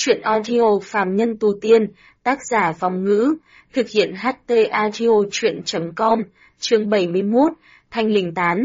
Truyện audio phàm nhân tu tiên, tác giả Vong Ngữ, thực hiện HT audio truyện.com, chương 71, Thanh Linh Tán.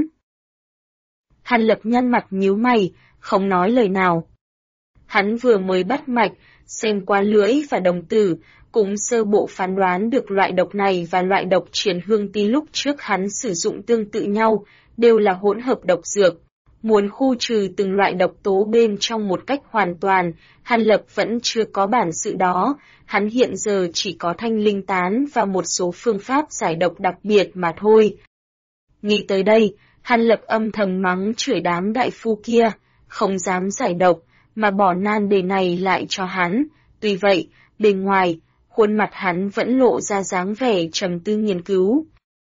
Hàn Lập nhăn mặt nhíu mày, không nói lời nào. Hắn vừa mới bắt mạch, xem qua lưỡi và đồng tử, cũng sơ bộ phán đoán được loại độc này và loại độc triển hương tí lúc trước hắn sử dụng tương tự nhau, đều là hỗn hợp độc dược. Muốn khu trừ từng loại độc tố bên trong một cách hoàn toàn, Hàn Lập vẫn chưa có bản sự đó, hắn hiện giờ chỉ có thanh linh tán và một số phương pháp giải độc đặc biệt mà thôi. Nghĩ tới đây, Hàn Lập âm thầm mắng chửi đám đại phu kia, không dám giải độc, mà bỏ nan đề này lại cho hắn. Tuy vậy, bên ngoài, khuôn mặt hắn vẫn lộ ra dáng vẻ trầm tư nghiên cứu.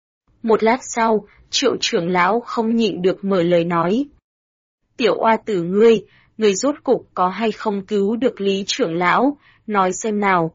Một lát sau, Triệu trưởng lão không nhịn được mở lời nói. Tiểu oa tử ngươi rốt cục có hay không cứu được Lý trưởng lão, nói xem nào.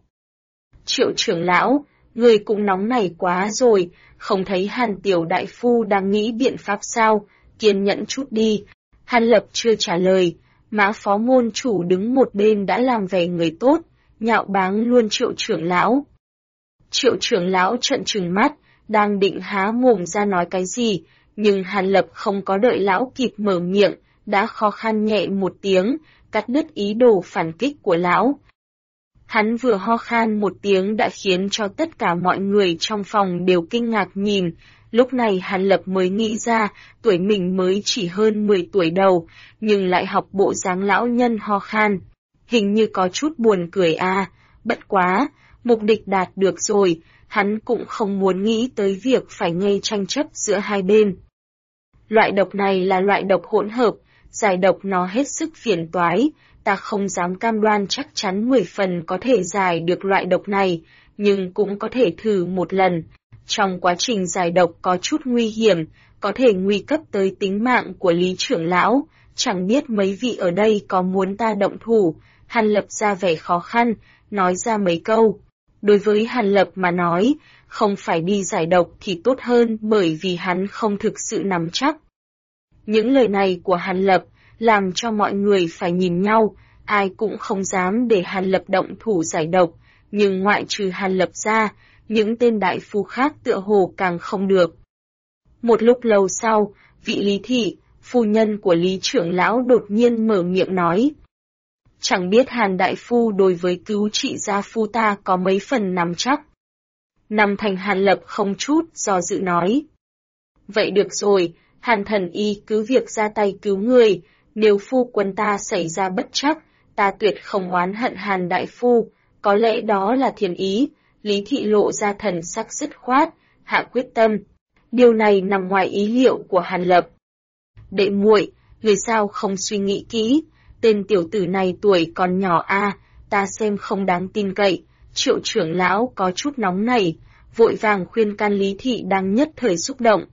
Triệu trưởng lão, ngươi cũng nóng nảy quá rồi, không thấy Hàn tiểu đại phu đang nghĩ biện pháp sao, kiên nhẫn chút đi. Hàn Lập chưa trả lời, Mã phó môn chủ đứng một bên đã làm vẻ người tốt, nhạo báng luôn Triệu trưởng lão. Triệu trưởng lão trợn trừng mắt, đang định há mồm ra nói cái gì, nhưng Hàn Lập không có đợi lão kịp mở miệng, đã khó khăn nhẹ một tiếng, cắt đứt ý đồ phản kích của lão. Hắn vừa ho khan một tiếng đã khiến cho tất cả mọi người trong phòng đều kinh ngạc nhìn, lúc này Hàn Lập mới nghĩ ra tuổi mình mới chỉ hơn 10 tuổi đầu, nhưng lại học bộ dáng lão nhân ho khan. Hình như có chút buồn cười à, bất quá, mục đích đạt được rồi, hắn cũng không muốn nghĩ tới việc phải nghe tranh chấp giữa hai bên. Loại độc này là loại độc hỗn hợp, giải độc nó hết sức phiền toái, ta không dám cam đoan chắc chắn 10 phần có thể giải được loại độc này, nhưng cũng có thể thử một lần. Trong quá trình giải độc có chút nguy hiểm, có thể nguy cấp tới tính mạng của Lý trưởng lão, chẳng biết mấy vị ở đây có muốn ta động thủ. Hàn Lập ra vẻ khó khăn, nói ra mấy câu. Đối với Hàn Lập mà nói, không phải đi giải độc thì tốt hơn bởi vì hắn không thực sự nắm chắc. Những lời này của Hàn Lập làm cho mọi người phải nhìn nhau, ai cũng không dám để Hàn Lập động thủ giải độc, nhưng ngoại trừ Hàn Lập ra, những tên đại phu khác tựa hồ càng không được. Một lúc lâu sau, vị Lý thị, phu nhân của Lý trưởng lão đột nhiên mở miệng nói. Chẳng biết Hàn đại phu đối với cứu trị gia phu ta có mấy phần nắm chắc. Năm thành Hàn Lập không chút do dự nói. Vậy được rồi, Hàn thần y cứ việc ra tay cứu người, nếu phu quân ta xảy ra bất trắc, ta tuyệt không oán hận Hàn đại phu, có lẽ đó là thiện ý. Lý thị lộ ra thần sắc dứt khoát, hạ quyết tâm. Điều này nằm ngoài ý liệu của Hàn Lập. Đệ muội, người sao không suy nghĩ kỹ, tên tiểu tử này tuổi còn nhỏ a, ta xem không đáng tin cậy. Triệu trưởng lão có chút nóng nảy, vội vàng khuyên can Lý thị đang nhất thời xúc động.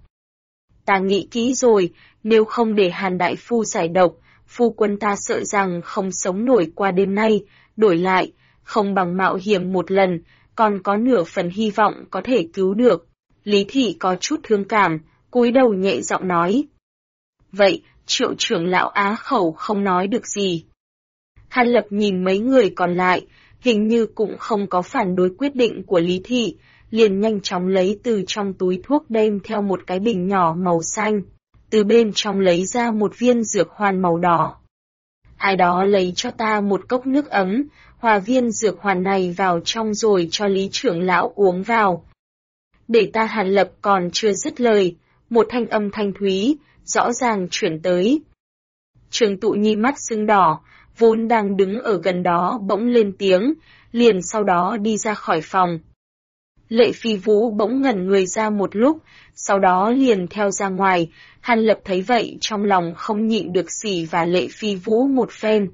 Ta nghĩ kỹ rồi, nếu không để Hàn đại phu giải độc, phu quân ta sợ rằng không sống nổi qua đêm nay, đổi lại, không bằng mạo hiểm một lần, còn có nửa phần hy vọng có thể cứu được. Lý thị có chút thương cảm, cúi đầu nhẹ giọng nói. Vậy, Triệu trưởng lão á khẩu không nói được gì. Hàn Lập nhìn mấy người còn lại, hình như cũng không có phản đối quyết định của Lý thị, liền nhanh chóng lấy từ trong túi thuốc đem theo một cái bình nhỏ màu xanh, từ bên trong lấy ra một viên dược hoàn màu đỏ. Ai đó lấy cho ta một cốc nước ấm, hòa viên dược hoàn này vào trong rồi cho Lý trưởng lão uống vào. Để ta. Hàn Lập còn chưa dứt lời, một thanh âm thanh thúy, rõ ràng chuyển tới. Trường Tụ Nhi mắt sưng đỏ, vốn đang đứng ở gần đó bỗng lên tiếng, liền sau đó đi ra khỏi phòng. Lệ Phi Vũ bỗng ngẩn người ra một lúc, sau đó liền theo ra ngoài. Hàn Lập thấy vậy trong lòng không nhịn được xỉ và Lệ Phi Vũ một phen.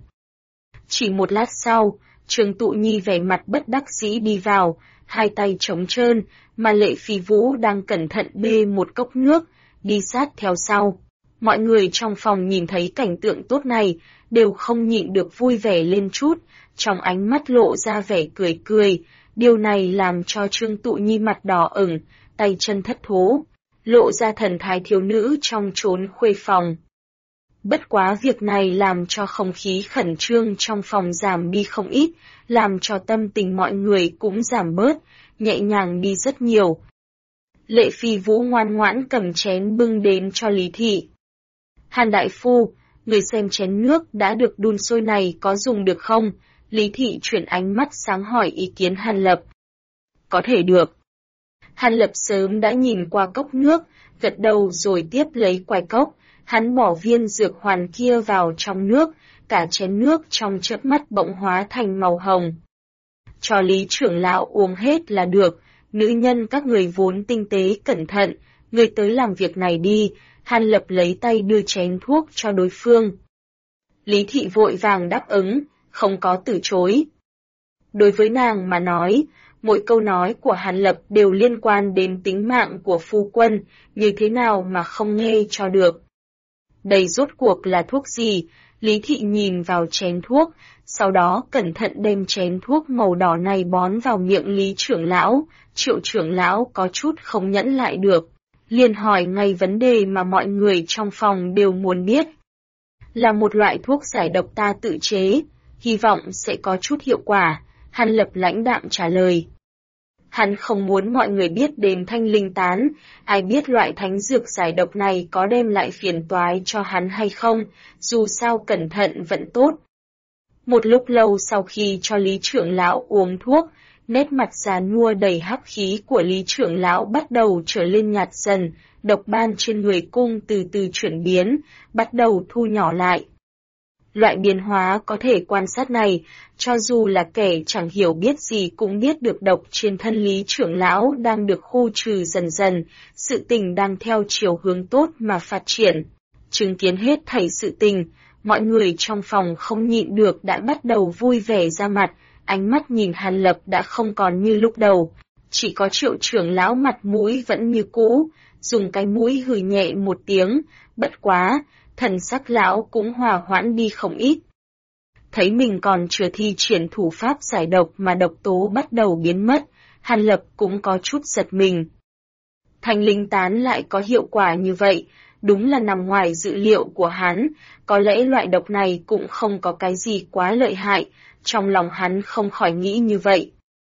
Chỉ một lát sau, Trường Tụ Nhi vẻ mặt bất đắc dĩ đi vào, hai tay trống trơn, mà Lệ Phi Vũ đang cẩn thận bê một cốc nước, đi sát theo sau. Mọi người trong phòng nhìn thấy cảnh tượng tốt này, đều không nhịn được vui vẻ lên chút, trong ánh mắt lộ ra vẻ cười cười. Điều này làm cho Trương Tụ Nhi mặt đỏ ửng, tay chân thất thố, lộ ra thần thái thiếu nữ trong chốn khuê phòng. Bất quá việc này làm cho không khí khẩn trương trong phòng giảm đi không ít, làm cho tâm tình mọi người cũng giảm bớt, nhẹ nhàng đi rất nhiều. Lệ Phi Vũ ngoan ngoãn cầm chén bưng đến cho Lý Thị. Hàn đại phu, người xem chén nước đã được đun sôi này có dùng được không? Lý Thị chuyển ánh mắt sáng hỏi ý kiến Hàn Lập. Có thể được. Hàn Lập sớm đã nhìn qua cốc nước, gật đầu rồi tiếp lấy quai cốc, hắn bỏ viên dược hoàn kia vào trong nước, cả chén nước trong chớp mắt bỗng hóa thành màu hồng. Cho Lý trưởng lão uống hết là được, nữ nhân các người vốn tinh tế cẩn thận, người tới làm việc này đi. Hàn Lập lấy tay đưa chén thuốc cho đối phương. Lý Thị vội vàng đáp ứng, không có từ chối. Đối với nàng mà nói, mỗi câu nói của Hàn Lập đều liên quan đến tính mạng của phu quân, như thế nào mà không nghe cho được. Đây rốt cuộc là thuốc gì? Lý Thị nhìn vào chén thuốc, sau đó cẩn thận đem chén thuốc màu đỏ này bón vào miệng Lý trưởng lão. Triệu trưởng lão có chút không nhẫn lại được, liền hỏi ngay vấn đề mà mọi người trong phòng đều muốn biết. Là một loại thuốc giải độc ta tự chế, hy vọng sẽ có chút hiệu quả, Hàn Lập lãnh đạm trả lời. Hắn không muốn mọi người biết đến thanh linh tán, ai biết loại thánh dược giải độc này có đem lại phiền toái cho hắn hay không, dù sao cẩn thận vẫn tốt. Một lúc lâu sau khi cho Lý trưởng lão uống thuốc, nét mặt già nua đầy hắc khí của Lý trưởng lão bắt đầu trở lên nhạt dần, độc ban trên người cung từ từ chuyển biến, bắt đầu thu nhỏ lại. Loại biến hóa có thể quan sát này, cho dù là kẻ chẳng hiểu biết gì cũng biết được độc trên thân Lý trưởng lão đang được khu trừ dần dần, sự tình đang theo chiều hướng tốt mà phát triển. Chứng kiến hết thảy sự tình, mọi người trong phòng không nhịn được đã bắt đầu vui vẻ ra mặt, ánh mắt nhìn Hàn Lập đã không còn như lúc đầu, chỉ có Triệu trưởng lão mặt mũi vẫn như cũ, dùng cái mũi hừ nhẹ một tiếng, bất quá, thần sắc lão cũng hòa hoãn đi không ít. Thấy mình còn chưa thi triển thủ pháp giải độc mà độc tố bắt đầu biến mất, Hàn Lập cũng có chút giật mình. Thanh linh tán lại có hiệu quả như vậy, đúng là nằm ngoài dự liệu của hắn, có lẽ loại độc này cũng không có cái gì quá lợi hại, trong lòng hắn không khỏi nghĩ như vậy.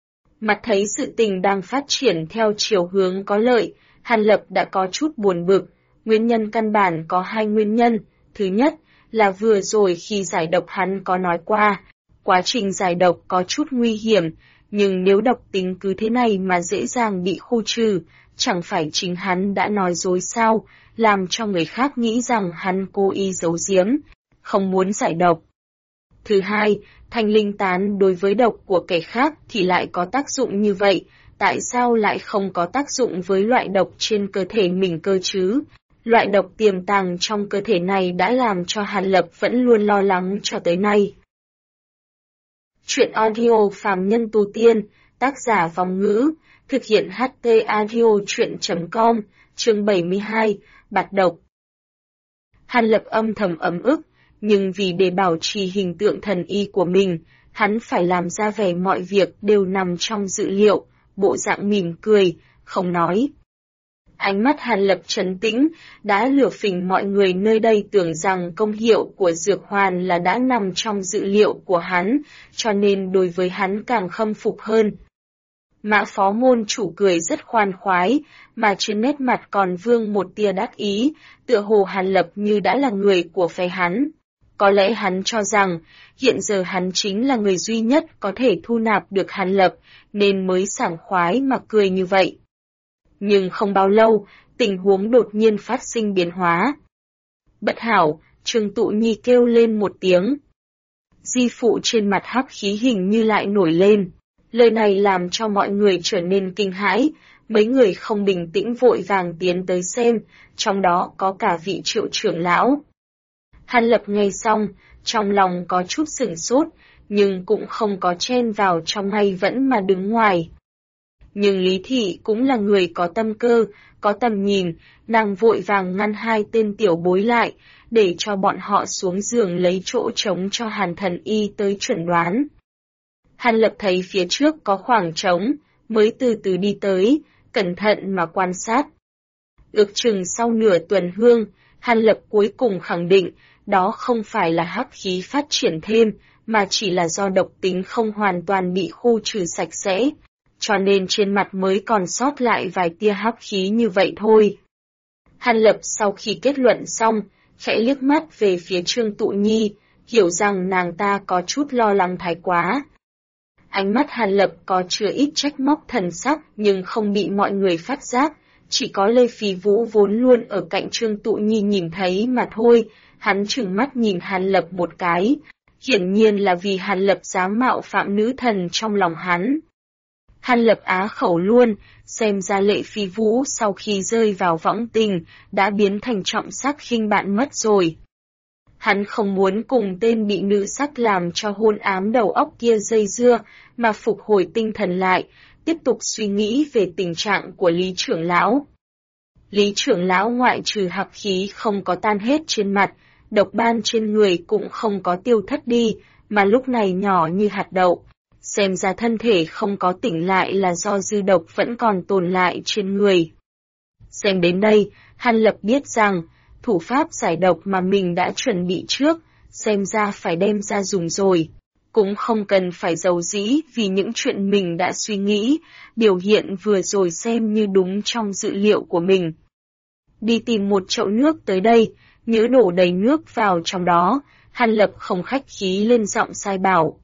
Mặt thấy sự tình đang phát triển theo chiều hướng có lợi, Hàn Lập đã có chút buồn bực, nguyên nhân căn bản có hai nguyên nhân, thứ nhất là vừa rồi khi giải độc hắn có nói qua, quá trình giải độc có chút nguy hiểm, nhưng nếu độc tính cứ thế này mà dễ dàng bị khu trừ, chẳng phải chính hắn đã nói dối sao, làm cho người khác nghĩ rằng hắn cố ý giấu giếm, không muốn giải độc. Thứ hai, thanh linh tán đối với độc của kẻ khác thì lại có tác dụng như vậy, tại sao lại không có tác dụng với loại độc trên cơ thể mình cơ chứ? Loại độc tiềm tàng trong cơ thể này đã làm cho Hàn Lập vẫn luôn lo lắng cho tới nay. Chuyện audio phàm nhân tu tiên, tác giả Vong Ngữ, thực hiện HT Audio Chuyện.com, chương 72, bạt độc. Hàn Lập âm thầm ấm ức, nhưng vì để bảo trì hình tượng thần y của mình, hắn phải làm ra vẻ mọi việc đều nằm trong dự liệu, bộ dạng mỉm cười, không nói. Ánh mắt Hàn Lập trấn tĩnh, đã lừa phỉnh mọi người nơi đây tưởng rằng công hiệu của dược hoàn là đã nằm trong dự liệu của hắn, cho nên đối với hắn càng khâm phục hơn. Mã phó môn chủ cười rất khoan khoái, mà trên nét mặt còn vương một tia đắc ý, tựa hồ Hàn Lập như đã là người của phe hắn. Có lẽ hắn cho rằng, hiện giờ hắn chính là người duy nhất có thể thu nạp được Hàn Lập, nên mới sảng khoái mà cười như vậy. Nhưng không bao lâu, tình huống đột nhiên phát sinh biến hóa. Bất hảo, Trương Tụ Nhi kêu lên một tiếng. Di phụ trên mặt hắc khí hình như lại nổi lên. Lời này làm cho mọi người trở nên kinh hãi, mấy người không bình tĩnh vội vàng tiến tới xem, trong đó có cả vị Triệu trưởng lão. Hàn Lập nghe xong, trong lòng có chút sửng sốt, nhưng cũng không có chen vào trong ngay vẫn mà đứng ngoài. Nhưng Lý Thị cũng là người có tâm cơ, có tầm nhìn, nàng vội vàng ngăn hai tên tiểu bối lại, để cho bọn họ xuống giường lấy chỗ trống cho Hàn thần y tới chuẩn đoán. Hàn Lập thấy phía trước có khoảng trống, mới từ từ đi tới, cẩn thận mà quan sát. Ước chừng sau nửa tuần hương, Hàn Lập cuối cùng khẳng định, đó không phải là hắc khí phát triển thêm, mà chỉ là do độc tính không hoàn toàn bị khu trừ sạch sẽ, cho nên trên mặt mới còn sót lại vài tia hắc khí như vậy thôi. Hàn Lập sau khi kết luận xong, khẽ liếc mắt về phía Trương Tụ Nhi, hiểu rằng nàng ta có chút lo lắng thái quá. Ánh mắt Hàn Lập có chứa ít trách móc thần sắc nhưng không bị mọi người phát giác, chỉ có Lê Phi Vũ vốn luôn ở cạnh Trương Tụ Nhi nhìn thấy mà thôi, hắn trừng mắt nhìn Hàn Lập một cái, hiển nhiên là vì Hàn Lập dám mạo phạm nữ thần trong lòng hắn. Hàn Lập á khẩu luôn, xem ra Lệ Phi Vũ sau khi rơi vào võng tình, đã biến thành trọng sắc khinh bạn mất rồi. Hắn không muốn cùng tên bị nữ sắc làm cho hôn ám đầu óc kia dây dưa, mà phục hồi tinh thần lại, tiếp tục suy nghĩ về tình trạng của Lý trưởng lão. Lý trưởng lão ngoại trừ hắc khí không có tan hết trên mặt, độc ban trên người cũng không có tiêu thất đi, mà lúc này nhỏ như hạt đậu. Xem ra thân thể không có tỉnh lại là do dư độc vẫn còn tồn lại trên người. Xem đến đây, Hàn Lập biết rằng, thủ pháp giải độc mà mình đã chuẩn bị trước, xem ra phải đem ra dùng rồi. Cũng không cần phải giấu dĩ vì những chuyện mình đã suy nghĩ, biểu hiện vừa rồi xem như đúng trong dự liệu của mình. Đi tìm một chậu nước tới đây, nhớ đổ đầy nước vào trong đó, Hàn Lập không khách khí lên giọng sai bảo.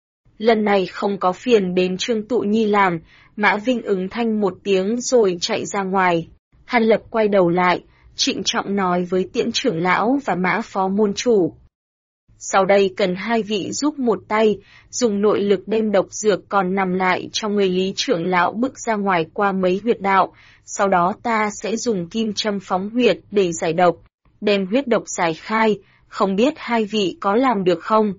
Lần này không có phiền đến Trương Tụ Nhi làm, Mã Vinh ứng thanh một tiếng rồi chạy ra ngoài. Hàn Lập quay đầu lại, trịnh trọng nói với Tiễn trưởng lão và Mã phó môn chủ. Sau đây cần hai vị giúp một tay, dùng nội lực đem độc dược còn nằm lại trong người Lý trưởng lão bức ra ngoài qua mấy huyệt đạo, sau đó ta sẽ dùng kim châm phóng huyệt để giải độc, đem huyết độc giải khai, không biết hai vị có làm được không?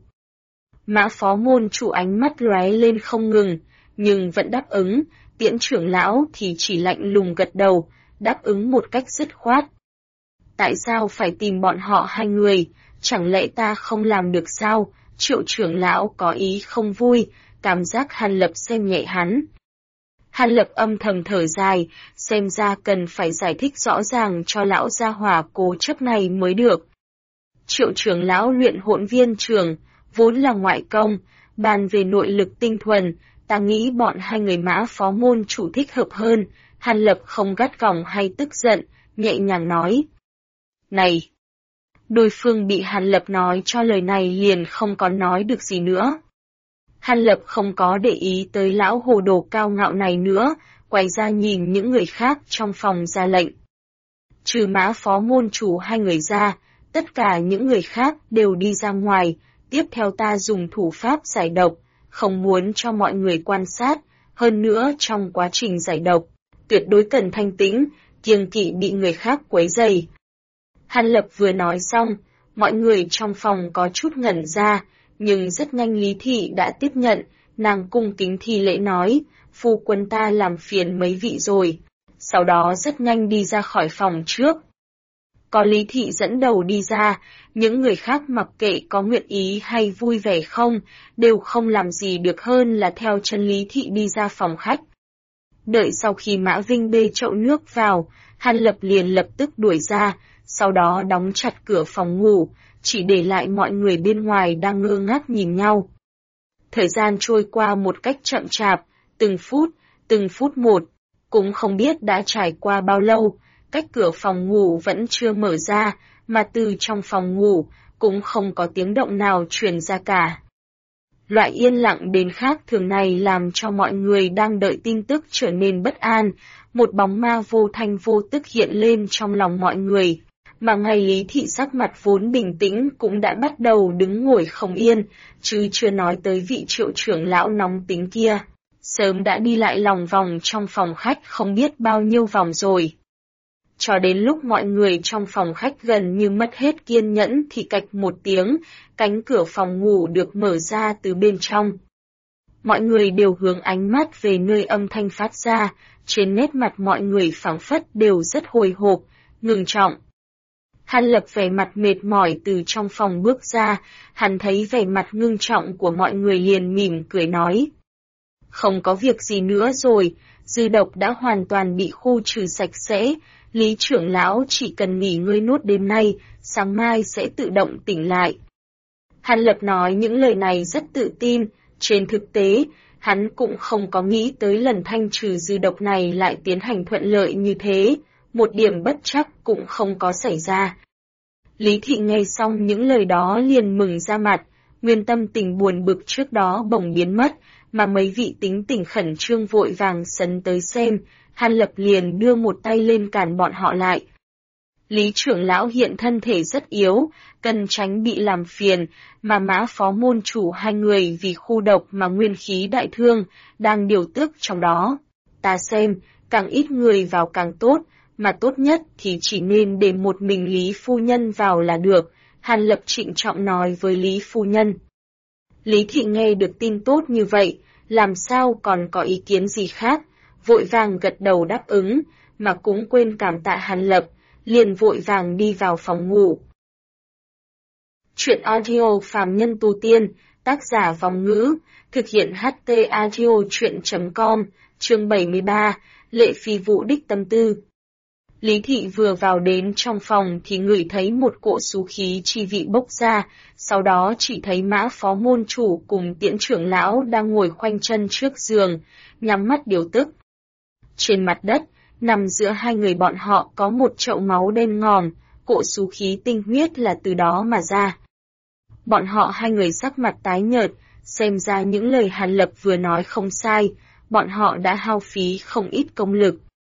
Mã phó môn chủ ánh mắt lóe lên không ngừng, nhưng vẫn đáp ứng, Tiễn trưởng lão thì chỉ lạnh lùng gật đầu, đáp ứng một cách dứt khoát. Tại sao phải tìm bọn họ hai người, chẳng lẽ ta không làm được sao? Triệu trưởng lão có ý không vui, cảm giác Hàn Lập xem nhẹ hắn. Hàn Lập âm thầm thở dài, xem ra cần phải giải thích rõ ràng cho lão gia hỏa cố chấp này mới được. Triệu trưởng lão luyện hỗn viên trường, vốn là ngoại công, bàn về nội lực tinh thuần, ta nghĩ bọn hai người Mã phó môn chủ thích hợp hơn. Hàn Lập không gắt gỏng hay tức giận, nhẹ nhàng nói. Này! Đối phương bị Hàn Lập nói cho lời này liền không còn nói được gì nữa. Hàn Lập không có để ý tới lão hồ đồ cao ngạo này nữa, quay ra nhìn những người khác trong phòng ra lệnh. Trừ Mã phó môn chủ hai người ra, tất cả những người khác đều đi ra ngoài, tiếp theo ta dùng thủ pháp giải độc, không muốn cho mọi người quan sát, hơn nữa trong quá trình giải độc, tuyệt đối cần thanh tĩnh, kiêng kỵ bị người khác quấy rầy. Hàn Lập vừa nói xong, mọi người trong phòng có chút ngẩn ra, nhưng rất nhanh Lý Thị đã tiếp nhận, nàng cung kính thi lễ nói, phu quân ta làm phiền mấy vị rồi, sau đó rất nhanh đi ra khỏi phòng trước. Có Lý Thị dẫn đầu đi ra, những người khác mặc kệ có nguyện ý hay vui vẻ không, đều không làm gì được hơn là theo chân Lý Thị đi ra phòng khách. Đợi sau khi Mã Vinh bê chậu nước vào, Hàn Lập liền lập tức đuổi ra, sau đó đóng chặt cửa phòng ngủ, chỉ để lại mọi người bên ngoài đang ngơ ngác nhìn nhau. Thời gian trôi qua một cách chậm chạp, từng phút một, cũng không biết đã trải qua bao lâu, cách cửa phòng ngủ vẫn chưa mở ra, mà từ trong phòng ngủ cũng không có tiếng động nào truyền ra cả. Loại yên lặng đến khác thường này làm cho mọi người đang đợi tin tức trở nên bất an, một bóng ma vô thanh vô tức hiện lên trong lòng mọi người. Mà ngay Lý Thị sắc mặt vốn bình tĩnh cũng đã bắt đầu đứng ngồi không yên, chứ chưa nói tới vị triệu trưởng lão nóng tính kia. Sớm đã đi lại lòng vòng trong phòng khách không biết bao nhiêu vòng rồi. Cho đến lúc mọi người trong phòng khách gần như mất hết kiên nhẫn thì cạch một tiếng, cánh cửa phòng ngủ được mở ra từ bên trong. Mọi người đều hướng ánh mắt về nơi âm thanh phát ra, trên nét mặt mọi người phảng phất đều rất hồi hộp, ngưng trọng. Hàn Lập vẻ mặt mệt mỏi từ trong phòng bước ra, hắn thấy vẻ mặt ngưng trọng của mọi người liền mỉm cười nói. Không có việc gì nữa rồi, dư độc đã hoàn toàn bị khu trừ sạch sẽ, Lý trưởng lão chỉ cần nghỉ ngơi nốt đêm nay, sáng mai sẽ tự động tỉnh lại. Hàn Lập nói những lời này rất tự tin, trên thực tế, hắn cũng không có nghĩ tới lần thanh trừ dư độc này lại tiến hành thuận lợi như thế, một điểm bất trắc cũng không có xảy ra. Lý Thị nghe xong những lời đó liền mừng ra mặt, nguyên tâm tình buồn bực trước đó bỗng biến mất, mà mấy vị tính tình khẩn trương vội vàng sấn tới xem, Hàn Lập liền đưa một tay lên cản bọn họ lại. Lý trưởng lão hiện thân thể rất yếu, cần tránh bị làm phiền, mà Mã phó môn chủ hai người vì khu độc mà nguyên khí đại thương, đang điều tức trong đó. Ta xem, càng ít người vào càng tốt, mà tốt nhất thì chỉ nên để một mình Lý phu nhân vào là được, Hàn Lập trịnh trọng nói với Lý phu nhân. Lý Thị nghe được tin tốt như vậy, làm sao còn có ý kiến gì khác, vội vàng gật đầu đáp ứng, mà cũng quên cảm tạ Hàn Lập, liền vội vàng đi vào phòng ngủ. Chuyện audio Phàm Nhân Tu Tiên, tác giả Vòng Ngữ, thực hiện HT Audio Chuyện.com, chương 73, Lệ Phi Vũ đích tâm tư. Lý Thị vừa vào đến trong phòng thì ngửi thấy một cỗ xú khí chi vị bốc ra, sau đó chỉ thấy Mã phó môn chủ cùng Tiễn trưởng lão đang ngồi khoanh chân trước giường, nhắm mắt điều tức. Trên mặt đất, nằm giữa hai người bọn họ có một chậu máu đen ngòm, cỗ xú khí tinh huyết là từ đó mà ra. Bọn họ hai người sắc mặt tái nhợt, xem ra những lời Hàn Lập vừa nói không sai, bọn họ đã hao phí không ít công lực.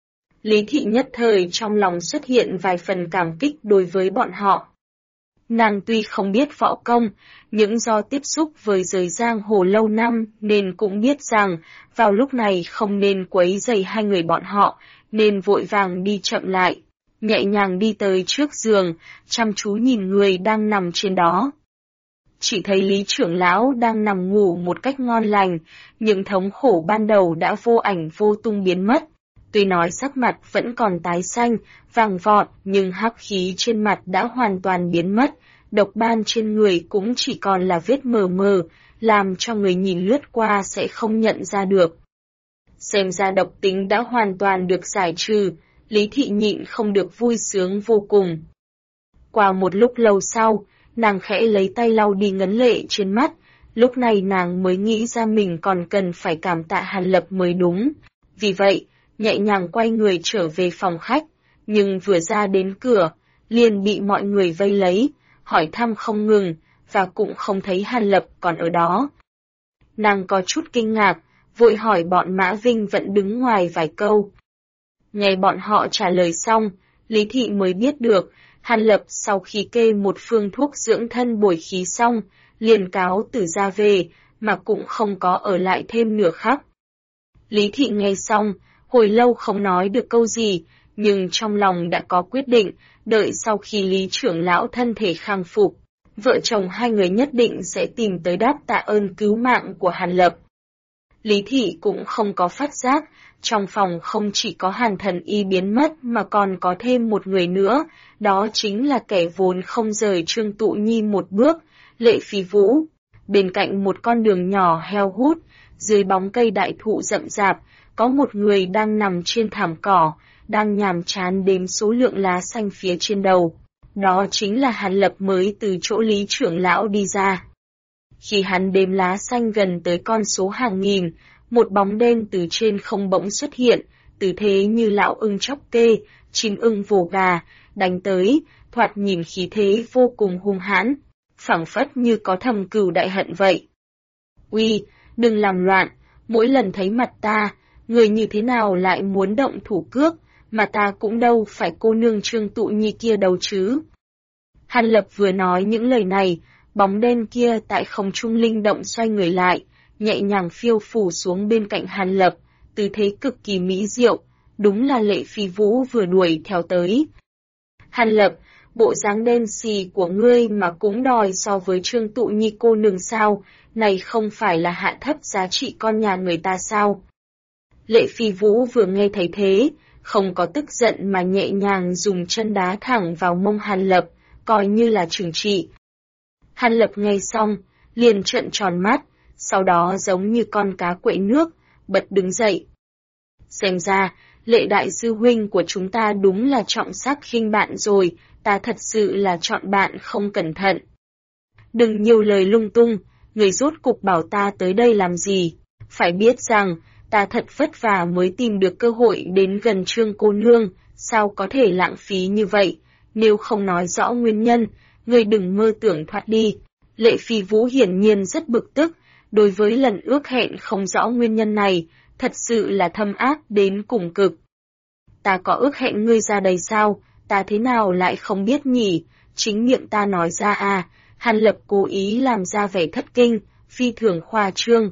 Lý Thị nhất thời trong lòng xuất hiện vài phần cảm kích đối với bọn họ. Nàng tuy không biết võ công, nhưng do tiếp xúc với giới giang hồ lâu năm nên cũng biết rằng vào lúc này không nên quấy rầy hai người bọn họ, nên vội vàng đi chậm lại, nhẹ nhàng đi tới trước giường, chăm chú nhìn người đang nằm trên đó. Chỉ thấy Lý trưởng lão đang nằm ngủ một cách ngon lành, những thống khổ ban đầu đã vô ảnh vô tung biến mất. Tuy nói sắc mặt vẫn còn tái xanh, vàng vọt, nhưng hắc khí trên mặt đã hoàn toàn biến mất, độc ban trên người cũng chỉ còn là vết mờ mờ, làm cho người nhìn lướt qua sẽ không nhận ra được. Xem ra độc tính đã hoàn toàn được giải trừ, Lý Thị nhịn không được vui sướng vô cùng. Qua một lúc lâu sau, nàng khẽ lấy tay lau đi ngấn lệ trên mắt, lúc này nàng mới nghĩ ra mình còn cần phải cảm tạ Hàn Lập mới đúng. Vì vậy, nhẹ nhàng quay người trở về phòng khách, nhưng vừa ra đến cửa, liền bị mọi người vây lấy, hỏi thăm không ngừng, và cũng không thấy Hàn Lập còn ở đó. Nàng có chút kinh ngạc, vội hỏi bọn Mã Vinh vẫn đứng ngoài vài câu. Nghe bọn họ trả lời xong, Lý Thị mới biết được, Hàn Lập sau khi kê một phương thuốc dưỡng thân bồi khí xong, liền cáo từ ra về, mà cũng không có ở lại thêm nửa khắc. Lý Thị nghe xong, hồi lâu không nói được câu gì, nhưng trong lòng đã có quyết định, đợi sau khi Lý trưởng lão thân thể khang phục, vợ chồng hai người nhất định sẽ tìm tới đáp tạ ơn cứu mạng của Hàn Lập. Lý Thị cũng không có phát giác, trong phòng không chỉ có Hàn Thần Y biến mất mà còn có thêm một người nữa, đó chính là kẻ vốn không rời Trương Tụ Nhi một bước, Lệ Phi Vũ. Bên cạnh một con đường nhỏ heo hút, dưới bóng cây đại thụ rậm rạp, có một người đang nằm trên thảm cỏ, đang nhàm chán đếm số lượng lá xanh phía trên đầu. Đó chính là Hàn Lập mới từ chỗ Lý trưởng lão đi ra. Khi hắn đếm lá xanh gần tới con số hàng nghìn, một bóng đen từ trên không bỗng xuất hiện, tư thế như lão ưng chóc kê, chim ưng vồ gà, đánh tới, thoạt nhìn khí thế vô cùng hung hãn, phảng phất như có thầm cừu đại hận vậy. Uy, đừng làm loạn, mỗi lần thấy mặt ta, người như thế nào lại muốn động thủ cước, mà ta cũng đâu phải cô nương Trương Tụ Nhi kia đâu chứ. Hàn Lập vừa nói những lời này, bóng đen kia tại không trung linh động xoay người lại, nhẹ nhàng phiêu phù xuống bên cạnh Hàn Lập, tư thế cực kỳ mỹ diệu, đúng là Lệ Phi Vũ vừa đuổi theo tới. Hàn Lập, bộ dáng đen xì của ngươi mà cũng đòi so với Trương Tụ Nhi cô nương sao, này không phải là hạ thấp giá trị con nhà người ta sao? Lệ Phi Vũ vừa nghe thấy thế, không có tức giận mà nhẹ nhàng dùng chân đá thẳng vào mông Hàn Lập, coi như là trừng trị. Hàn Lập nghe xong, liền trợn tròn mắt, sau đó giống như con cá quậy nước, bật đứng dậy. Xem ra, Lệ đại sư huynh của chúng ta đúng là trọng sắc khinh bạn rồi, ta thật sự là chọn bạn không cẩn thận. Đừng nhiều lời lung tung, người rốt cục bảo ta tới đây làm gì? Phải biết rằng, ta thật vất vả mới tìm được cơ hội đến gần Trương cô nương, sao có thể lãng phí như vậy? Nếu không nói rõ nguyên nhân, người đừng mơ tưởng thoát đi. Lệ Phi Vũ hiển nhiên rất bực tức, đối với lần ước hẹn không rõ nguyên nhân này, thật sự là thâm ác đến cùng cực. Ta có ước hẹn ngươi ra đây sao, ta thế nào lại không biết nhỉ, chính miệng ta nói ra à, Hàn Lập cố ý làm ra vẻ thất kinh, phi thường khoa trương.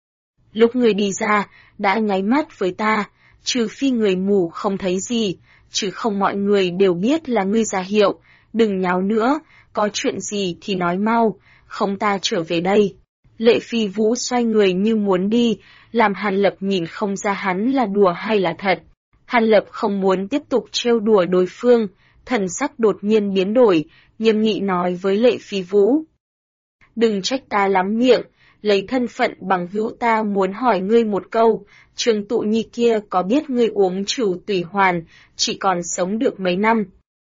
Lúc ngươi đi ra, đã nháy mắt với ta, trừ phi người mù không thấy gì, chứ không mọi người đều biết là ngươi ra hiệu, đừng nháo nữa, có chuyện gì thì nói mau, không ta trở về đây. Lệ Phi Vũ xoay người như muốn đi, làm Hàn Lập nhìn không ra hắn là đùa hay là thật. Hàn Lập không muốn tiếp tục trêu đùa đối phương, thần sắc đột nhiên biến đổi, nghiêm nghị nói với Lệ Phi Vũ. Đừng trách ta lắm miệng, lấy thân phận bằng hữu ta muốn hỏi ngươi một câu, Trương Tụ Nhi kia có biết ngươi uống trừ tùy hoàn, chỉ còn sống được mấy năm.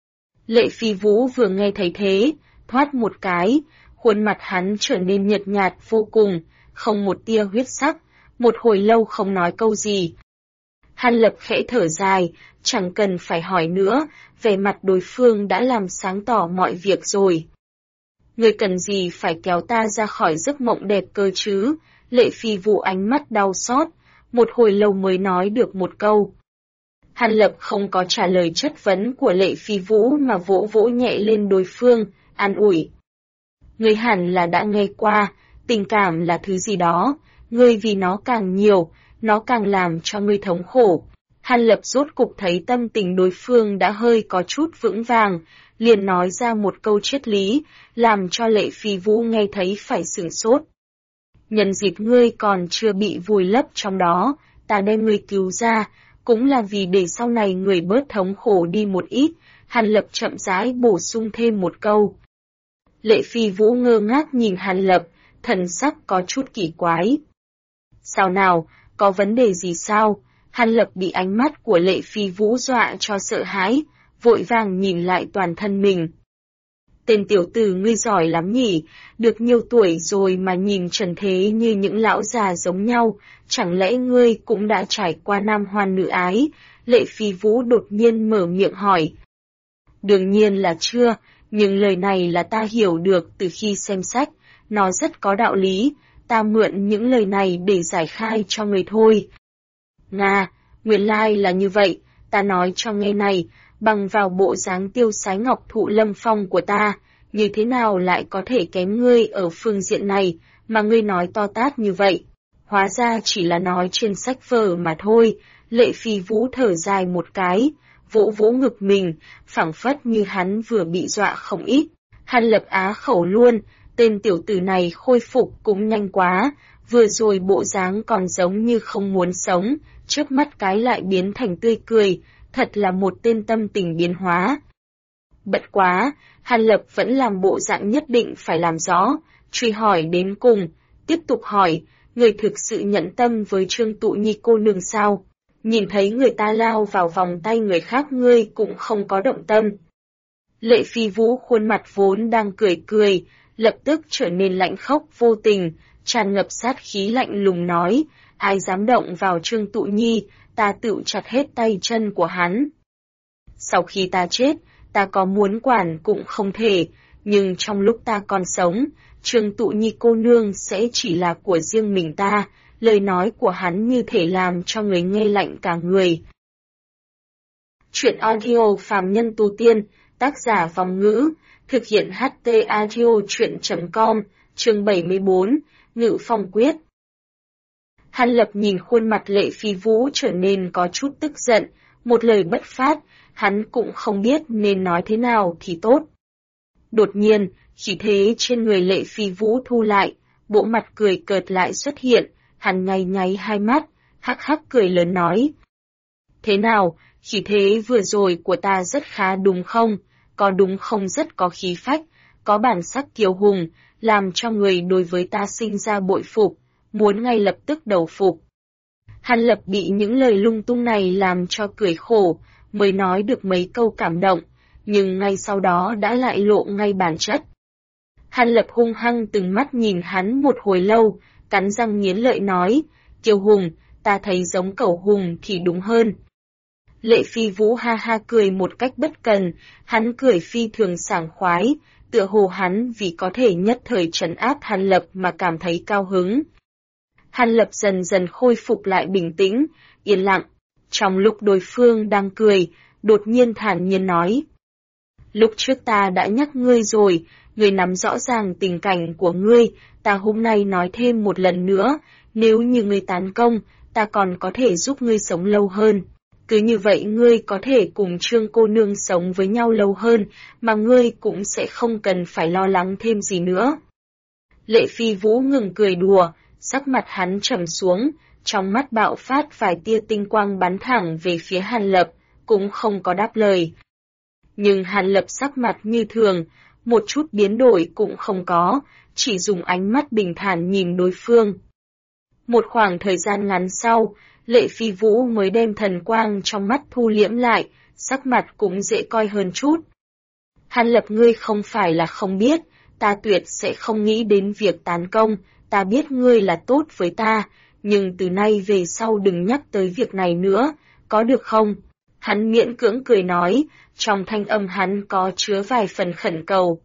Lệ Phi Vũ vừa nghe thấy thế, thoát một cái, khuôn mặt hắn trở nên nhợt nhạt vô cùng, không một tia huyết sắc, một hồi lâu không nói câu gì. Hàn Lập khẽ thở dài, chẳng cần phải hỏi nữa, vẻ mặt đối phương đã làm sáng tỏ mọi việc rồi. Người cần gì phải kéo ta ra khỏi giấc mộng đẹp cơ chứ? Lệ Phi Vũ ánh mắt đau xót, một hồi lâu mới nói được một câu. Hàn Lập không có trả lời chất vấn của Lệ Phi Vũ mà vỗ vỗ nhẹ lên đối phương, an ủi. Ngươi hẳn là đã nghe qua, tình cảm là thứ gì đó, ngươi vì nó càng nhiều, nó càng làm cho ngươi thống khổ. Hàn Lập rốt cục thấy tâm tình đối phương đã hơi có chút vững vàng, liền nói ra một câu triết lý, làm cho Lệ Phi Vũ nghe thấy phải sửng sốt. Nhân dịp ngươi còn chưa bị vùi lấp trong đó, ta đem ngươi cứu ra, cũng là vì để sau này người bớt thống khổ đi một ít, Hàn Lập chậm rãi bổ sung thêm một câu. Lệ Phi Vũ ngơ ngác nhìn Hàn Lập, thần sắc có chút kỳ quái. Sao nào, có vấn đề gì sao? Hàn Lập bị ánh mắt của Lệ Phi Vũ dọa cho sợ hãi, vội vàng nhìn lại toàn thân mình. Tên tiểu tử ngươi giỏi lắm nhỉ, được nhiều tuổi rồi mà nhìn trần thế như những lão già giống nhau, chẳng lẽ ngươi cũng đã trải qua nam hoan nữ ái? Lệ Phi Vũ đột nhiên mở miệng hỏi. Đương nhiên là chưa, nhưng lời này là ta hiểu được từ khi xem sách, nó rất có đạo lý, ta mượn những lời này để giải khai cho người thôi. Nga, nguyên lai là như vậy, ta nói cho nghe này, bằng vào bộ dáng tiêu sái ngọc thụ lâm phong của ta, như thế nào lại có thể kém ngươi ở phương diện này, mà ngươi nói to tát như vậy. Hóa ra chỉ là nói trên sách vở mà thôi, Lệ Phi Vũ thở dài một cái, vỗ vỗ ngực mình, phảng phất như hắn vừa bị dọa không ít. Hàn Lập á khẩu luôn, tên tiểu tử này khôi phục cũng nhanh quá, vừa rồi bộ dáng còn giống như không muốn sống, trước mắt cái lại biến thành tươi cười, thật là một tên tâm tình biến hóa. Bất quá, Hàn Lập vẫn làm bộ dạng nhất định phải làm rõ, truy hỏi đến cùng, tiếp tục hỏi, người thực sự nhẫn tâm với Trương Tụ Nhi cô nương sao? Nhìn thấy người ta lao vào vòng tay người khác ngươi cũng không có động tâm. Lệ Phi Vũ khuôn mặt vốn đang cười cười, lập tức trở nên lạnh khốc vô tình, tràn ngập sát khí lạnh lùng nói, ai dám động vào Trương Tụ Nhi, ta tự chặt hết tay chân của hắn. Sau khi ta chết, ta có muốn quản cũng không thể, nhưng trong lúc ta còn sống, Trương Tụ Nhi cô nương sẽ chỉ là của riêng mình ta, lời nói của hắn như thể làm cho người nghe lạnh cả người. Chuyện audio phàm nhân tu tiên, tác giả Vòng Ngữ, thực hiện HT Audio Chuyện.com, chương 74, Ngự Phong Quyết. Hàn Lập nhìn khuôn mặt Lệ Phi Vũ trở nên có chút tức giận, một lời bất phát, hắn cũng không biết nên nói thế nào thì tốt. Đột nhiên, khí thế trên người Lệ Phi Vũ thu lại, bộ mặt cười cợt lại xuất hiện, hắn nháy nháy hai mắt, hắc hắc cười lớn nói. Thế nào, khí thế vừa rồi của ta rất khá đúng không? Có đúng không rất có khí phách, có bản sắc kiêu hùng, làm cho người đối với ta sinh ra bội phục, muốn ngay lập tức đầu phục. Hàn Lập bị những lời lung tung này làm cho cười khổ, mới nói được mấy câu cảm động, nhưng ngay sau đó đã lại lộ ngay bản chất. Hàn Lập hung hăng từng mắt nhìn hắn một hồi lâu, cắn răng nghiến lợi nói, Kiều Hùng, ta thấy giống cẩu hùng thì đúng hơn. Lệ Phi Vũ ha ha cười một cách bất cần, hắn cười phi thường sảng khoái, tựa hồ hắn vì có thể nhất thời trấn áp Hàn Lập mà cảm thấy cao hứng. Hàn Lập dần dần khôi phục lại bình tĩnh, yên lặng. Trong lúc đối phương đang cười, đột nhiên thản nhiên nói. Lúc trước ta đã nhắc ngươi rồi, ngươi nắm rõ ràng tình cảnh của ngươi, ta hôm nay nói thêm một lần nữa, nếu như ngươi tán công, ta còn có thể giúp ngươi sống lâu hơn. Cứ như vậy ngươi có thể cùng Trương cô nương sống với nhau lâu hơn, mà ngươi cũng sẽ không cần phải lo lắng thêm gì nữa. Lệ Phi Vũ ngừng cười đùa, sắc mặt hắn trầm xuống, trong mắt bạo phát vài tia tinh quang bắn thẳng về phía Hàn Lập, cũng không có đáp lời. Nhưng Hàn Lập sắc mặt như thường, một chút biến đổi cũng không có, chỉ dùng ánh mắt bình thản nhìn đối phương. Một khoảng thời gian ngắn sau, Lệ Phi Vũ mới đem thần quang trong mắt thu liễm lại, sắc mặt cũng dễ coi hơn chút. Hàn Lập, ngươi không phải là không biết, ta tuyệt sẽ không nghĩ đến việc tán công, ta biết ngươi là tốt với ta, nhưng từ nay về sau đừng nhắc tới việc này nữa, có được không? Hắn miễn cưỡng cười nói, trong thanh âm hắn có chứa vài phần khẩn cầu.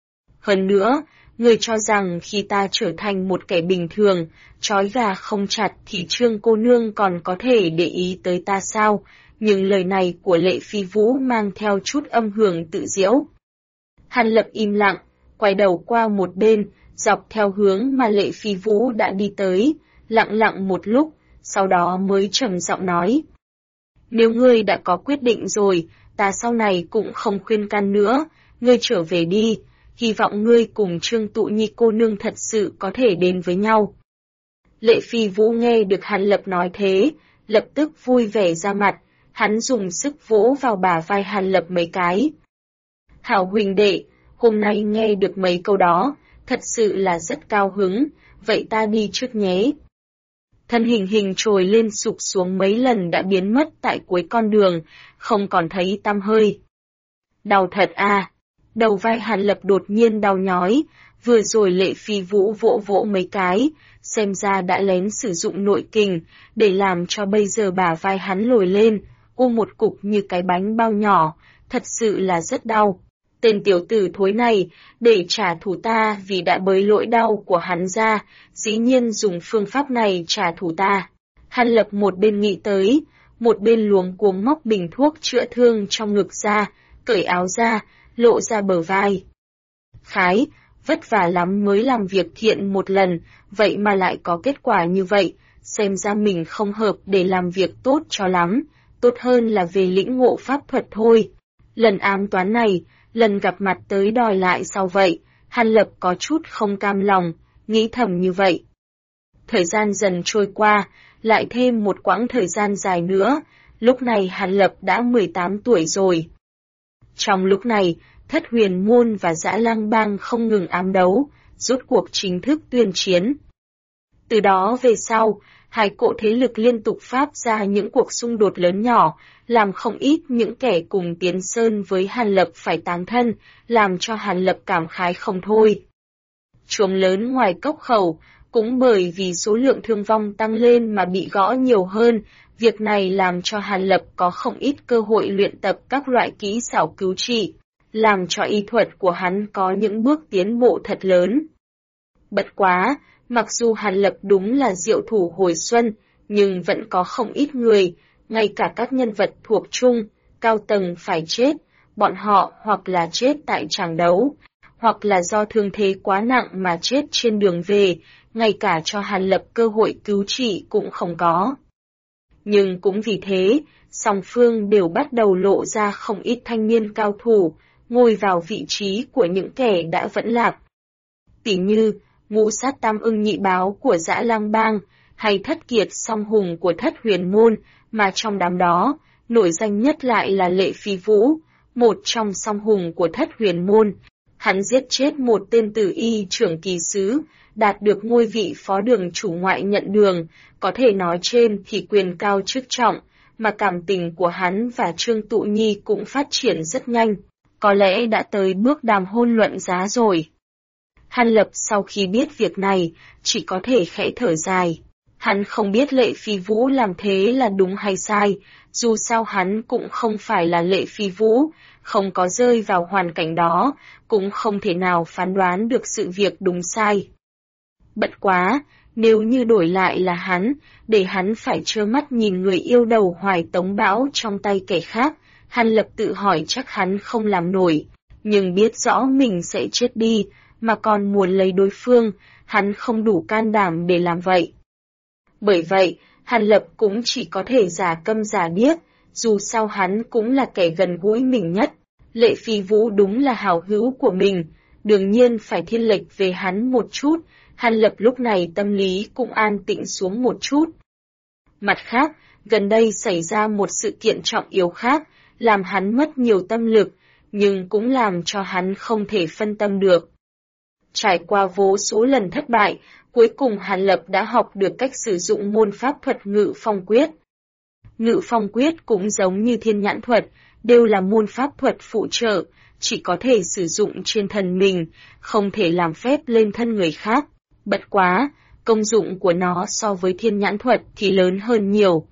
Hơn nữa, ngươi cho rằng khi ta trở thành một kẻ bình thường, trói gà không chặt thì Trương cô nương còn có thể để ý tới ta sao? Nhưng lời này của Lệ Phi Vũ mang theo chút âm hưởng tự diễu. Hàn Lập im lặng, quay đầu qua một bên, dọc theo hướng mà Lệ Phi Vũ đã đi tới, lặng lặng một lúc, sau đó mới trầm giọng nói. Nếu ngươi đã có quyết định rồi, ta sau này cũng không khuyên can nữa, ngươi trở về đi, hy vọng ngươi cùng Trương Tụ Nhi cô nương thật sự có thể đến với nhau. Lệ Phi Vũ nghe được Hàn Lập nói thế, lập tức vui vẻ ra mặt, hắn dùng sức vỗ vào bả vai Hàn Lập mấy cái. Hảo huynh đệ, hôm nay nghe được mấy câu đó, thật sự là rất cao hứng, vậy ta đi trước nhé. Thân hình trồi lên sụp xuống mấy lần đã biến mất tại cuối con đường, không còn thấy tăm hơi. Đau thật à, đầu vai Hàn Lập đột nhiên đau nhói, vừa rồi Lệ Phi Vũ vỗ vỗ mấy cái, xem ra đã lén sử dụng nội kình, để làm cho bây giờ bả vai hắn lồi lên, ôm một cục như cái bánh bao nhỏ, thật sự là rất đau. Tên tiểu tử thối này, để trả thù ta vì đã bới lỗi đau của hắn ra, dĩ nhiên dùng phương pháp này trả thù ta. Hàn Lập một bên nghĩ tới, một bên luống cuống móc bình thuốc chữa thương trong ngực ra, cởi áo ra, lộ ra bờ vai. Khái, vất vả lắm mới làm việc thiện một lần, vậy mà lại có kết quả như vậy, xem ra mình không hợp để làm việc tốt cho lắm, tốt hơn là về lĩnh ngộ pháp thuật thôi. Lần ám toán này, lần gặp mặt tới đòi lại sau vậy, Hàn Lập có chút không cam lòng, nghĩ thầm như vậy. Thời gian dần trôi qua, lại thêm một quãng thời gian dài nữa, lúc này Hàn Lập đã 18 tuổi rồi. Trong lúc này, Thất Huyền Môn và Dã Lang Bang không ngừng ám đấu, rốt cuộc chính thức tuyên chiến. Từ đó về sau, hai cỗ thế lực liên tục phát ra những cuộc xung đột lớn nhỏ, làm không ít những kẻ cùng tiến sơn với Hàn Lập phải táng thân, làm cho Hàn Lập cảm khái không thôi. Chuông lớn ngoài cốc khẩu, cũng bởi vì số lượng thương vong tăng lên mà bị gõ nhiều hơn, việc này làm cho Hàn Lập có không ít cơ hội luyện tập các loại kỹ xảo cứu trị, làm cho y thuật của hắn có những bước tiến bộ thật lớn. Bất quá, mặc dù Hàn Lập đúng là diệu thủ hồi xuân, nhưng vẫn có không ít người, ngay cả các nhân vật thuộc trung, cao tầng phải chết, bọn họ hoặc là chết tại tràng đấu, hoặc là do thương thế quá nặng mà chết trên đường về, ngay cả cho Hàn Lập cơ hội cứu trị cũng không có. Nhưng cũng vì thế, song phương đều bắt đầu lộ ra không ít thanh niên cao thủ, ngồi vào vị trí của những kẻ đã vẫn lạc. Tỉ như, Ngũ Sát Tam Ưng Nhị Báo của Dã Lang Bang, hay Thất Kiệt Song Hùng của Thất Huyền Môn, mà trong đám đó, nổi danh nhất lại là Lệ Phi Vũ, một trong song hùng của Thất Huyền Môn. Hắn giết chết một tên tử y trưởng kỳ sứ, đạt được ngôi vị phó đường chủ ngoại nhận đường, có thể nói trên thì quyền cao chức trọng, mà cảm tình của hắn và Trương Tụ Nhi cũng phát triển rất nhanh, có lẽ đã tới bước đàm hôn luận giá rồi. Hàn Lập sau khi biết việc này, chỉ có thể khẽ thở dài. Hắn không biết Lệ Phi Vũ làm thế là đúng hay sai, dù sao hắn cũng không phải là Lệ Phi Vũ, không có rơi vào hoàn cảnh đó, cũng không thể nào phán đoán được sự việc đúng sai. Bất quá, nếu như đổi lại là hắn, để hắn phải trơ mắt nhìn người yêu đầu hoài tống bão trong tay kẻ khác, Hàn Lập tự hỏi chắc hắn không làm nổi, nhưng biết rõ mình sẽ chết đi, mà còn muốn lấy đối phương, hắn không đủ can đảm để làm vậy. Bởi vậy, Hàn Lập cũng chỉ có thể giả câm giả điếc, dù sao hắn cũng là kẻ gần gũi mình nhất. Lệ Phi Vũ đúng là hảo hữu của mình, đương nhiên phải thiên lệch về hắn một chút, Hàn Lập lúc này tâm lý cũng an tĩnh xuống một chút. Mặt khác, gần đây xảy ra một sự kiện trọng yếu khác, làm hắn mất nhiều tâm lực, nhưng cũng làm cho hắn không thể phân tâm được. Trải qua vô số lần thất bại, cuối cùng Hàn Lập đã học được cách sử dụng môn pháp thuật Ngự Phong Quyết. Ngự Phong Quyết cũng giống như Thiên Nhãn Thuật, đều là môn pháp thuật phụ trợ, chỉ có thể sử dụng trên thân mình, không thể làm phép lên thân người khác. Bất quá, công dụng của nó so với Thiên Nhãn Thuật thì lớn hơn nhiều.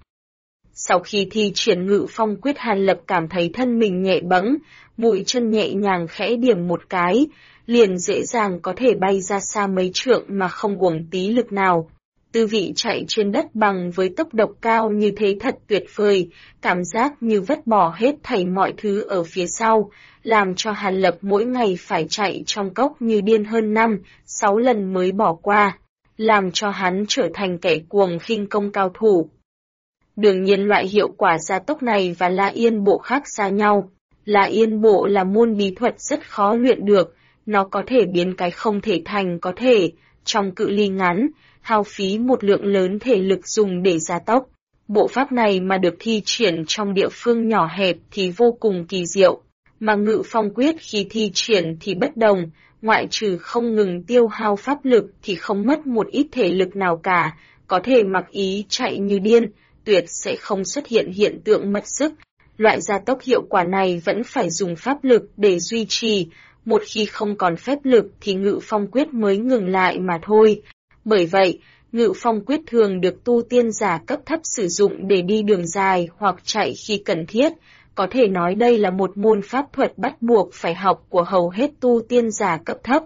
Sau khi thi triển Ngự Phong Quyết, Hàn Lập cảm thấy thân mình nhẹ bẫng, mũi chân nhẹ nhàng khẽ điểm một cái, liền dễ dàng có thể bay ra xa mấy trượng mà không uổng tí lực nào. Tư vị chạy trên đất bằng với tốc độ cao như thế thật tuyệt vời, cảm giác như vứt bỏ hết thảy mọi thứ ở phía sau, làm cho Hàn Lập mỗi ngày phải chạy trong cốc như điên hơn 5-6 lần mới bỏ qua, làm cho hắn trở thành kẻ cuồng khinh công cao thủ. Đương nhiên loại hiệu quả gia tốc này và La Yên Bộ khác xa nhau. La Yên Bộ là môn bí thuật rất khó luyện được, nó có thể biến cái không thể thành có thể, trong cự ly ngắn, hao phí một lượng lớn thể lực dùng để gia tốc. Bộ pháp này mà được thi triển trong địa phương nhỏ hẹp thì vô cùng kỳ diệu, mà Ngự Phong Quyết khi thi triển thì bất đồng, ngoại trừ không ngừng tiêu hao pháp lực thì không mất một ít thể lực nào cả, có thể mặc ý chạy như điên, tuyệt sẽ không xuất hiện hiện tượng mất sức. Loại gia tốc hiệu quả này vẫn phải dùng pháp lực để duy trì, một khi không còn phép lực thì Ngự Phong Quyết mới ngừng lại mà thôi. Bởi vậy, Ngự Phong Quyết thường được tu tiên giả cấp thấp sử dụng để đi đường dài hoặc chạy khi cần thiết, có thể nói đây là một môn pháp thuật bắt buộc phải học của hầu hết tu tiên giả cấp thấp.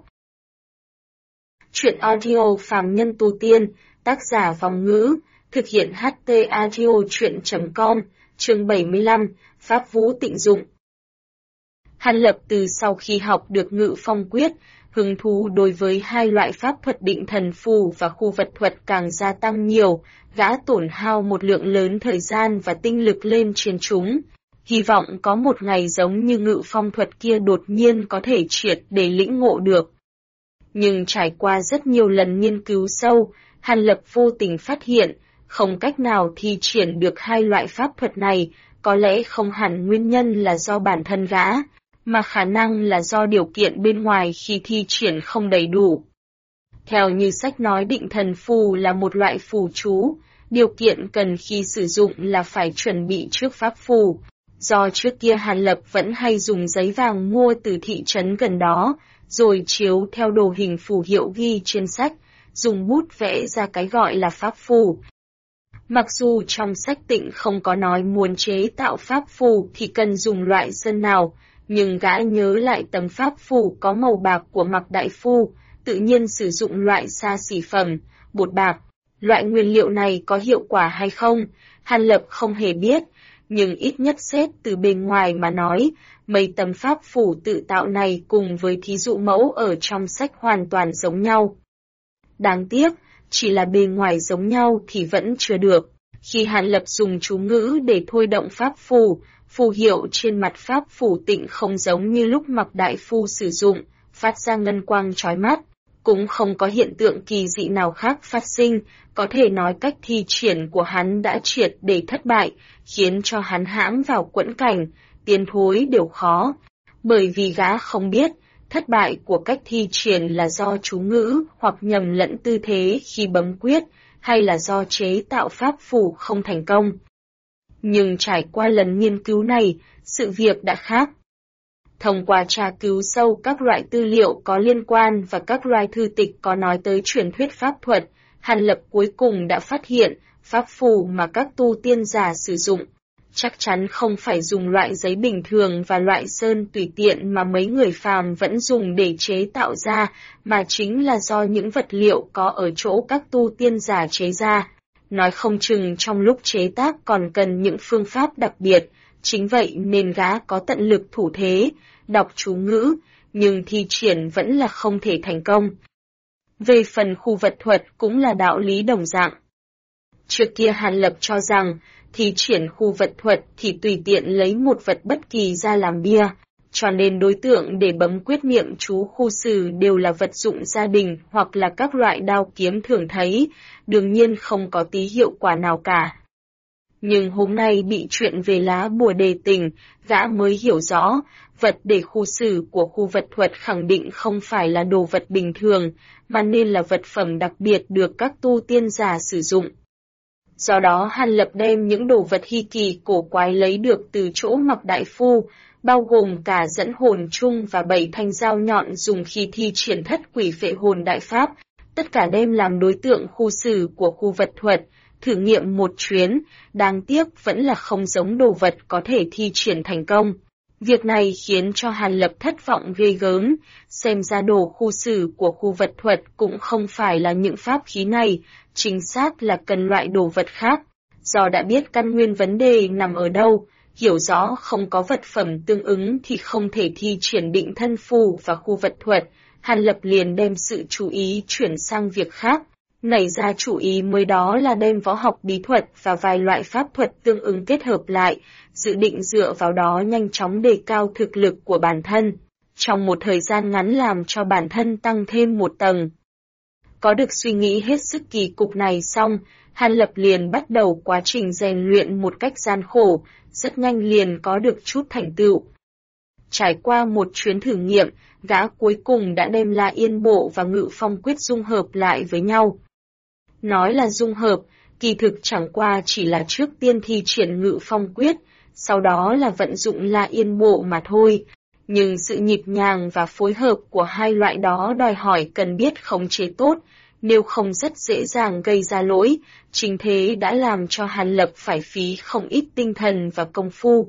Truyện audio Phàm Nhân Tu Tiên, tác giả Vòng Ngữ, thực hiện HT Audio Truyện.com, chương 75, Pháp Vũ Tịnh Dụng. Hàn Lập từ sau khi học được Ngự Phong Quyết, hứng thú đối với hai loại pháp thuật định thần phù và khu vật thuật càng gia tăng nhiều, gã tổn hao một lượng lớn thời gian và tinh lực lên trên chúng. Hy vọng có một ngày giống như Ngự Phong thuật kia đột nhiên có thể triệt để lĩnh ngộ được. Nhưng trải qua rất nhiều lần nghiên cứu sâu, Hàn Lập vô tình phát hiện, không cách nào thi triển được hai loại pháp thuật này, có lẽ không hẳn nguyên nhân là do bản thân gã, mà khả năng là do điều kiện bên ngoài khi thi triển không đầy đủ. Theo như sách nói, định thần phù là một loại phù chú, điều kiện cần khi sử dụng là phải chuẩn bị trước pháp phù. Do trước kia Hàn Lập vẫn hay dùng giấy vàng mua từ thị trấn gần đó, rồi chiếu theo đồ hình phù hiệu ghi trên sách, dùng bút vẽ ra cái gọi là pháp phù. Mặc dù trong sách tịnh không có nói muốn chế tạo pháp phù thì cần dùng loại sơn nào, nhưng gã nhớ lại tấm pháp phù có màu bạc của Mạc Đại Phu, tự nhiên sử dụng loại xa xỉ phẩm, bột bạc. Loại nguyên liệu này có hiệu quả hay không, Hàn Lập không hề biết, nhưng ít nhất xét từ bên ngoài mà nói, mấy tấm pháp phù tự tạo này cùng với thí dụ mẫu ở trong sách hoàn toàn giống nhau. Đáng tiếc, chỉ là bề ngoài giống nhau thì vẫn chưa được. Khi Hàn Lập dùng chú ngữ để thôi động pháp phù, phù hiệu trên mặt pháp phù tịnh không giống như lúc Mạc Đại Phu sử dụng, phát ra ngân quang chói mắt, cũng không có hiện tượng kỳ dị nào khác phát sinh, có thể nói cách thi triển của hắn đã triệt để thất bại, khiến cho hắn hãm vào quẫn cảnh, tiến thối đều khó. Bởi vì gã không biết, Thất bại của cách thi triển là do chú ngữ hoặc nhầm lẫn tư thế khi bấm quyết, hay là do chế tạo pháp phù không thành công. Nhưng trải qua lần nghiên cứu này, sự việc đã khác. Thông qua tra cứu sâu các loại tư liệu có liên quan và các loại thư tịch có nói tới truyền thuyết pháp thuật, Hàn Lập cuối cùng đã phát hiện, pháp phù mà các tu tiên giả sử dụng chắc chắn không phải dùng loại giấy bình thường và loại sơn tùy tiện mà mấy người phàm vẫn dùng để chế tạo ra, mà chính là do những vật liệu có ở chỗ các tu tiên giả chế ra. Nói không chừng trong lúc chế tác còn cần những phương pháp đặc biệt, chính vậy nên gã có tận lực thủ thế, đọc chú ngữ, nhưng thi triển vẫn là không thể thành công. Về phần khu vật thuật cũng là đạo lý đồng dạng. Trước kia Hàn Lập cho rằng, thi triển khu vật thuật thì tùy tiện lấy một vật bất kỳ ra làm bia, cho nên đối tượng để bấm quyết niệm chú khu sử đều là vật dụng gia đình hoặc là các loại đao kiếm thường thấy, đương nhiên không có tí hiệu quả nào cả. Nhưng hôm nay bị chuyện về lá bùa đề tình, gã mới hiểu rõ, vật để khu sử của khu vật thuật khẳng định không phải là đồ vật bình thường, mà nên là vật phẩm đặc biệt được các tu tiên giả sử dụng. Do đó Hàn Lập đem những đồ vật hy kỳ cổ quái lấy được từ chỗ Mặc Đại Phu, bao gồm cả dẫn hồn chung và 7 thanh dao nhọn dùng khi thi triển thất quỷ phệ hồn đại pháp, tất cả đem làm đối tượng khu sử của khu vật thuật, thử nghiệm một chuyến, đáng tiếc vẫn là không giống đồ vật có thể thi triển thành công. Việc này khiến cho Hàn Lập thất vọng ghê gớm, xem ra đồ khu sử của khu vật thuật cũng không phải là những pháp khí này, chính xác là cần loại đồ vật khác. Do đã biết căn nguyên vấn đề nằm ở đâu, hiểu rõ không có vật phẩm tương ứng thì không thể thi triển định thân phù và khu vật thuật, Hàn Lập liền đem sự chú ý chuyển sang việc khác. Nảy ra chủ ý mới đó là đem võ học bí thuật và vài loại pháp thuật tương ứng kết hợp lại, dự định dựa vào đó nhanh chóng đề cao thực lực của bản thân, trong một thời gian ngắn làm cho bản thân tăng thêm một tầng. Có được suy nghĩ hết sức kỳ cục này xong, Hàn Lập liền bắt đầu quá trình rèn luyện một cách gian khổ, rất nhanh liền có được chút thành tựu. Trải qua một chuyến thử nghiệm, gã cuối cùng đã đem La Yên Bộ và Ngự Phong Quyết dung hợp lại với nhau. Nói là dung hợp, kỳ thực chẳng qua chỉ là trước tiên thi triển Ngự Phong Quyết, sau đó là vận dụng La Yên Bộ mà thôi. Nhưng sự nhịp nhàng và phối hợp của hai loại đó đòi hỏi cần biết khống chế tốt, nếu không rất dễ dàng gây ra lỗi, chính thế đã làm cho Hàn Lập phải phí không ít tinh thần và công phu.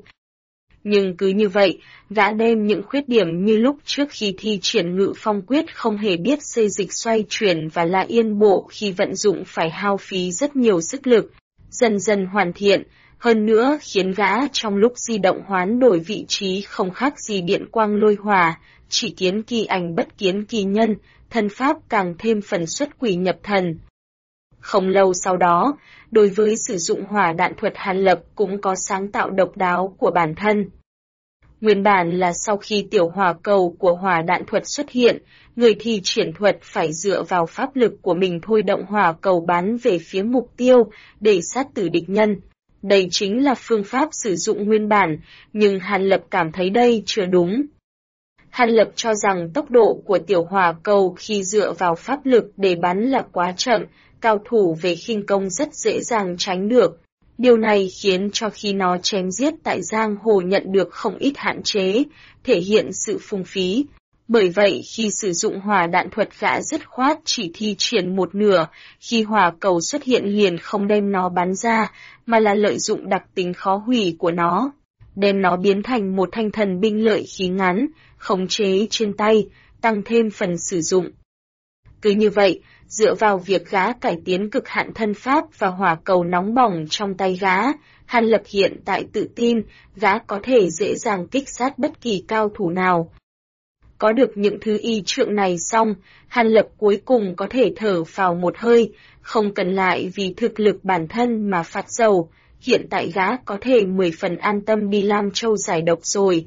Nhưng cứ như vậy, gã đem những khuyết điểm như lúc trước khi thi triển Ngự Phong Quyết không hề biết xê dịch xoay chuyển và La Yên Bộ khi vận dụng phải hao phí rất nhiều sức lực, dần dần hoàn thiện, hơn nữa khiến gã trong lúc di động hoán đổi vị trí không khác gì điện quang lôi hỏa, chỉ kiến kỳ ảnh bất kiến kỳ nhân, thân pháp càng thêm phần xuất quỷ nhập thần. Không lâu sau đó, đối với sử dụng hỏa đạn thuật Hàn Lập cũng có sáng tạo độc đáo của bản thân. Nguyên bản là sau khi tiểu hỏa cầu của hỏa đạn thuật xuất hiện, người thi triển thuật phải dựa vào pháp lực của mình thôi động hỏa cầu bắn về phía mục tiêu để sát tử địch nhân. Đây chính là phương pháp sử dụng nguyên bản, nhưng Hàn Lập cảm thấy đây chưa đúng. Hàn Lập cho rằng tốc độ của tiểu hỏa cầu khi dựa vào pháp lực để bắn là quá chậm, cao thủ về khinh công rất dễ dàng tránh được. Điều này khiến cho khi nó chém giết tại giang hồ nhận được không ít hạn chế, thể hiện sự phung phí. Bởi vậy khi sử dụng hỏa đạn thuật gã dứt khoát chỉ thi triển một nửa, khi hỏa cầu xuất hiện liền không đem nó bắn ra, mà là lợi dụng đặc tính khó hủy của nó, đem nó biến thành một thanh thần binh lợi khí ngắn, khống chế trên tay, tăng thêm phần sử dụng. Cứ như vậy, dựa vào việc gã cải tiến cực hạn thân pháp và hỏa cầu nóng bỏng trong tay gã, Hàn Lập hiện tại tự tin, gã có thể dễ dàng kích sát bất kỳ cao thủ nào. Có được những thứ y trượng này xong, Hàn Lập cuối cùng có thể thở phào một hơi, không cần lại vì thực lực bản thân mà phát sầu, hiện tại gã có thể 10 phần an tâm đi Lam Châu giải độc rồi.